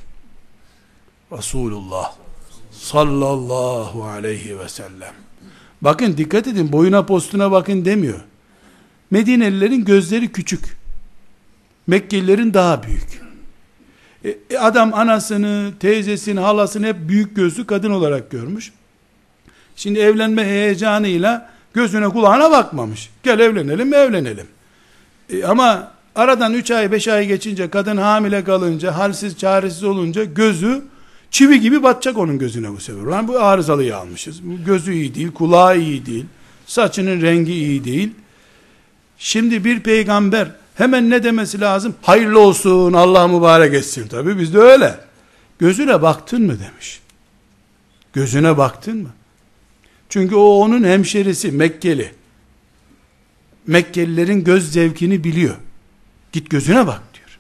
Resulullah sallallahu aleyhi ve sellem. Bakın dikkat edin, boyuna postuna bakın demiyor. Medinelilerin gözleri küçük. Mekkelilerin daha büyük. E, adam anasını, teyzesini, halasını hep büyük gözlü kadın olarak görmüş. Şimdi evlenme heyecanıyla gözüne kulağına bakmamış. Gel evlenelim evlenelim. E, ama aradan üç ay beş ay geçince, kadın hamile kalınca, halsiz çaresiz olunca gözü çivi gibi batacak onun gözüne bu sefer. Lan bu arızalıyı almışız. Bu gözü iyi değil, kulağı iyi değil, saçının rengi iyi değil. Şimdi bir peygamber hemen ne demesi lazım? Hayırlı olsun, Allah mübarek etsin. Tabi biz de öyle. Gözüne baktın mı demiş. Gözüne baktın mı? Çünkü o onun hemşerisi, Mekkeli. Mekkelilerin göz zevkini biliyor. Git gözüne bak diyor.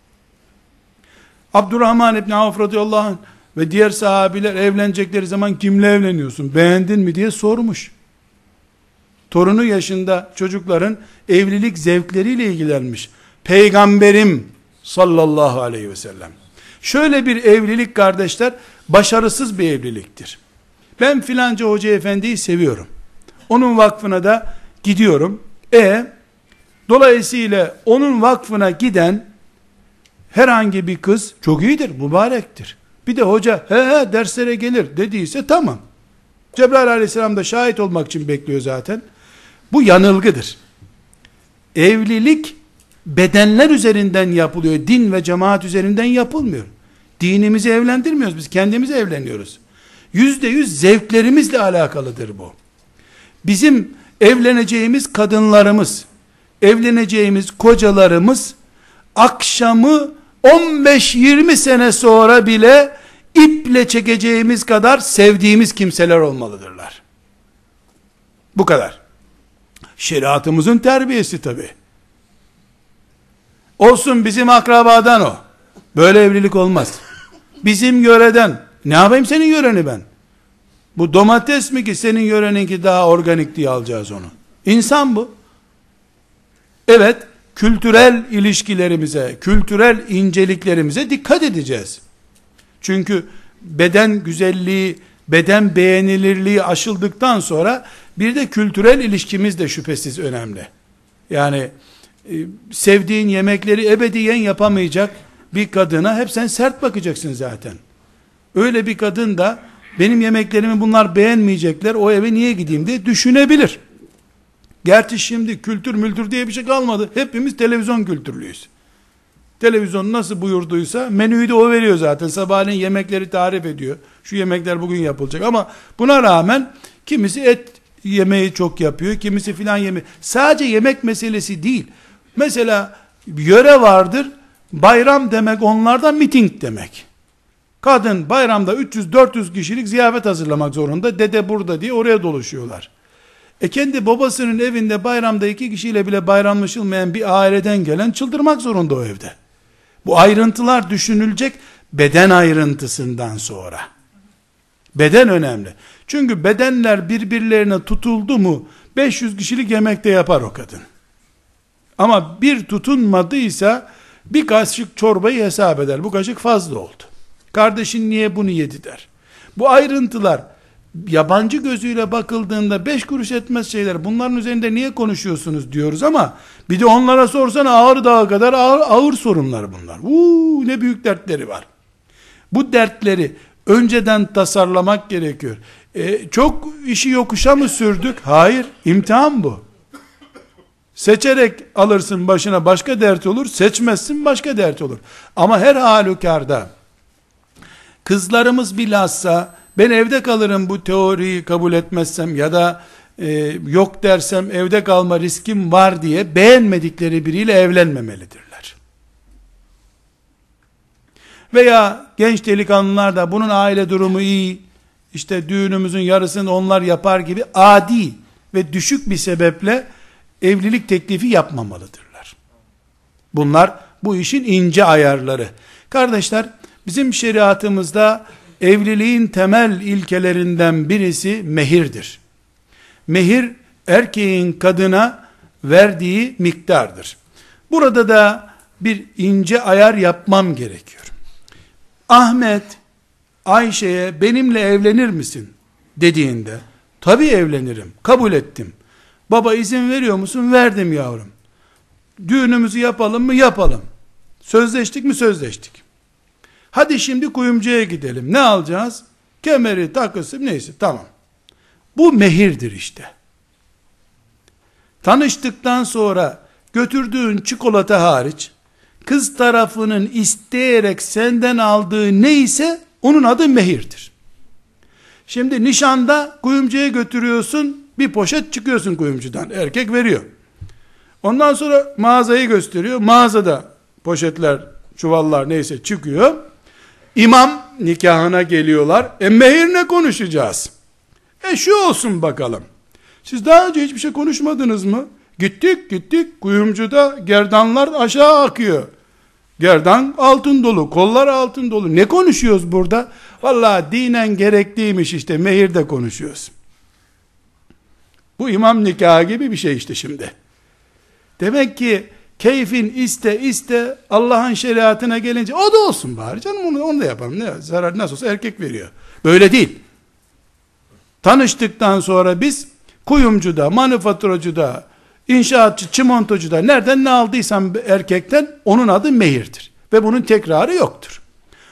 Abdurrahman İbni Avf radıyallahu anh ve diğer sahabiler evlenecekleri zaman kimle evleniyorsun, beğendin mi diye sormuş. Torunu yaşında çocukların evlilik zevkleriyle ilgilenmiş. Peygamberim sallallahu aleyhi ve sellem. Şöyle bir evlilik kardeşler, başarısız bir evliliktir. Ben filanca hoca efendiyi seviyorum. Onun vakfına da gidiyorum. E dolayısıyla onun vakfına giden herhangi bir kız çok iyidir, mübarektir. Bir de hoca he he derslere gelir dediyse tamam. Cebrail aleyhisselam da şahit olmak için bekliyor zaten. Bu yanılgıdır. Evlilik bedenler üzerinden yapılıyor. Din ve cemaat üzerinden yapılmıyor. Dinimizi evlendirmiyoruz. Biz kendimizi evleniyoruz. Yüzde yüz zevklerimizle alakalıdır bu. Bizim evleneceğimiz kadınlarımız, evleneceğimiz kocalarımız, akşamı on beş yirmi sene sonra bile iple çekeceğimiz kadar sevdiğimiz kimseler olmalıdırlar. Bu kadar. Şeriatımızın terbiyesi tabi. Olsun bizim akrabadan o. Böyle evlilik olmaz. Bizim yöreden. Ne yapayım senin yöreni ben? Bu domates mi ki senin yöreninki daha organik diye alacağız onu. İnsan bu. Evet, kültürel ilişkilerimize, kültürel inceliklerimize dikkat edeceğiz. Çünkü beden güzelliği, beden beğenilirliği aşıldıktan sonra bir de kültürel ilişkimiz de şüphesiz önemli. Yani e, sevdiğin yemekleri ebediyen yapamayacak bir kadına hep sen sert bakacaksın zaten. Öyle bir kadın da benim yemeklerimi bunlar beğenmeyecekler, o eve niye gideyim diye düşünebilir. Gerçi şimdi kültür mültür diye bir şey kalmadı. Hepimiz televizyon kültürlüyüz. Televizyon nasıl buyurduysa menüyü de o veriyor zaten. Sabahleyin yemekleri tarif ediyor. Şu yemekler bugün yapılacak. Ama buna rağmen kimisi et yemeği çok yapıyor. Kimisi filan yemeği. Sadece yemek meselesi değil. Mesela yöre vardır. Bayram demek onlarda miting demek. Kadın bayramda üç yüz dört yüz kişilik ziyafet hazırlamak zorunda. Dede burada diye oraya doluşuyorlar. E kendi babasının evinde bayramda iki kişiyle bile bayramlaşılmayan bir aileden gelen çıldırmak zorunda o evde. Bu ayrıntılar düşünülecek beden ayrıntısından sonra. Beden önemli. Çünkü bedenler birbirlerine tutuldu mu beş yüz kişilik yemekte yapar o kadın. Ama bir tutunmadıysa bir kaşık çorbayı hesap eder. Bu kaşık fazla oldu. Kardeşin niye bunu yedi der. Bu ayrıntılar yabancı gözüyle bakıldığında beş kuruş etmez şeyler. Bunların üzerinde niye konuşuyorsunuz diyoruz ama bir de onlara sorsana Ağrı Dağı kadar ağır, ağır sorunlar bunlar. Uuu ne büyük dertleri var. Bu dertleri önceden tasarlamak gerekiyor. E, çok işi yokuşa mı sürdük? Hayır. İmtihan bu. Seçerek alırsın başına başka dert olur. Seçmezsin başka dert olur. Ama her halükarda kızlarımız bilhassa ben evde kalırım bu teoriyi kabul etmezsem ya da e, yok dersem evde kalma riskim var diye beğenmedikleri biriyle evlenmemelidirler. Veya genç delikanlılar da bunun aile durumu iyi, işte düğünümüzün yarısını onlar yapar gibi adi ve düşük bir sebeple evlilik teklifi yapmamalıdırlar. Bunlar bu işin ince ayarları. Kardeşler, bizim şeriatımızda evliliğin temel ilkelerinden birisi mehirdir. Mehir, erkeğin kadına verdiği miktardır. Burada da bir ince ayar yapmam gerekiyor. Ahmet, Ayşe'ye benimle evlenir misin dediğinde, tabii evlenirim, kabul ettim. Baba izin veriyor musun? Verdim yavrum. Düğünümüzü yapalım mı? Yapalım. Sözleştik mi? Sözleştik. Hadi şimdi kuyumcuya gidelim. Ne alacağız? Kemeri, takısı, neyse, tamam. Bu mehirdir işte. Tanıştıktan sonra götürdüğün çikolata hariç, kız tarafının isteyerek senden aldığı neyse, onun adı mehirdir. Şimdi nişanda kuyumcuya götürüyorsun, bir poşet çıkıyorsun kuyumcudan, erkek veriyor. Ondan sonra mağazayı gösteriyor, mağazada poşetler, çuvallar neyse çıkıyor. İmam nikahına geliyorlar. E mehir ne konuşacağız? E şu olsun bakalım. Siz daha önce hiçbir şey konuşmadınız mı? Gittik gittik kuyumcuda gerdanlar aşağı akıyor. Gerdan altın dolu, kollar altın dolu. Ne konuşuyoruz burada? Vallahi dinen gerekliymiş işte, mehirde konuşuyoruz. Bu imam nikahı gibi bir şey işte şimdi. Demek ki keyfin iste iste Allah'ın şeriatına gelince o da olsun bari canım, onu, onu da yapalım. Ne zarar, nasıl olsa erkek veriyor. Böyle değil. Tanıştıktan sonra biz kuyumcuda, manifaturacıda, inşaatçı, çimentocuda nereden ne aldıysan erkekten onun adı mehirdir. Ve bunun tekrarı yoktur.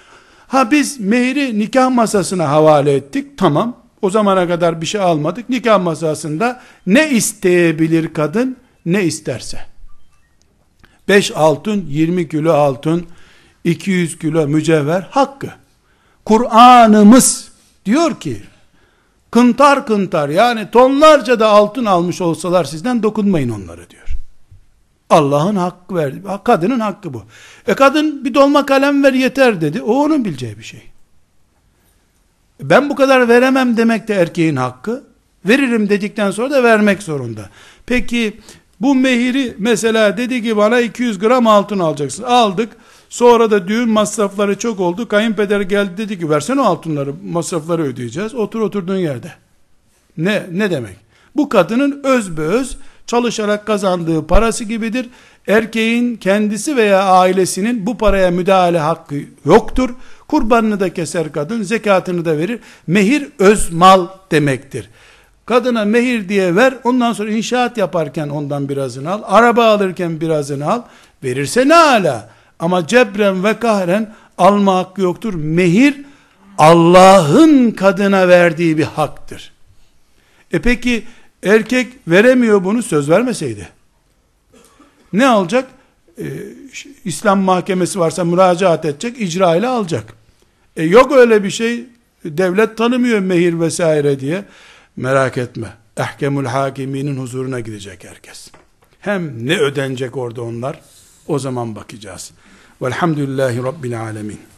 Ha biz mehri nikah masasına havale ettik, tamam. O zamana kadar bir şey almadık. Nikah masasında ne isteyebilir kadın? Ne isterse. beş altın, yirmi kilo altın, iki yüz kilo mücevher hakkı. Kur'an'ımız diyor ki, kıntar kıntar, yani tonlarca da altın almış olsalar sizden dokunmayın onlara diyor. Allah'ın hakkı verdi. Kadının hakkı bu. E kadın bir dolma kalem ver yeter dedi. O onun bileceği bir şey. Ben bu kadar veremem demek de erkeğin hakkı. Veririm dedikten sonra da vermek zorunda. Peki bu mehiri mesela dedi ki bana iki yüz gram altın alacaksın. Aldık. Sonra da düğün masrafları çok oldu. Kayınpeder geldi dedi ki versene o altınları, masrafları ödeyeceğiz. Otur oturduğun yerde. Ne ne demek? Bu kadının özbeöz çalışarak kazandığı parası gibidir. Erkeğin kendisi veya ailesinin bu paraya müdahale hakkı yoktur. Kurbanını da keser kadın, zekatını da verir. Mehir öz mal demektir. Kadına mehir diye ver, ondan sonra inşaat yaparken ondan birazını al, araba alırken birazını al, verirse ne ala. Ama cebren ve kahren alma hakkı yoktur. Mehir Allah'ın kadına verdiği bir haktır. E peki erkek veremiyor bunu, söz vermeseydi ne alacak? Ee, İslam mahkemesi varsa müracaat edecek, icra ile alacak. E yok öyle bir şey, devlet tanımıyor mehir vesaire diye. Merak etme, Ehkemul Hakiminin huzuruna gidecek herkes. Hem ne ödenecek orada onlar, o zaman bakacağız. Velhamdülillahi Rabbil Alemin.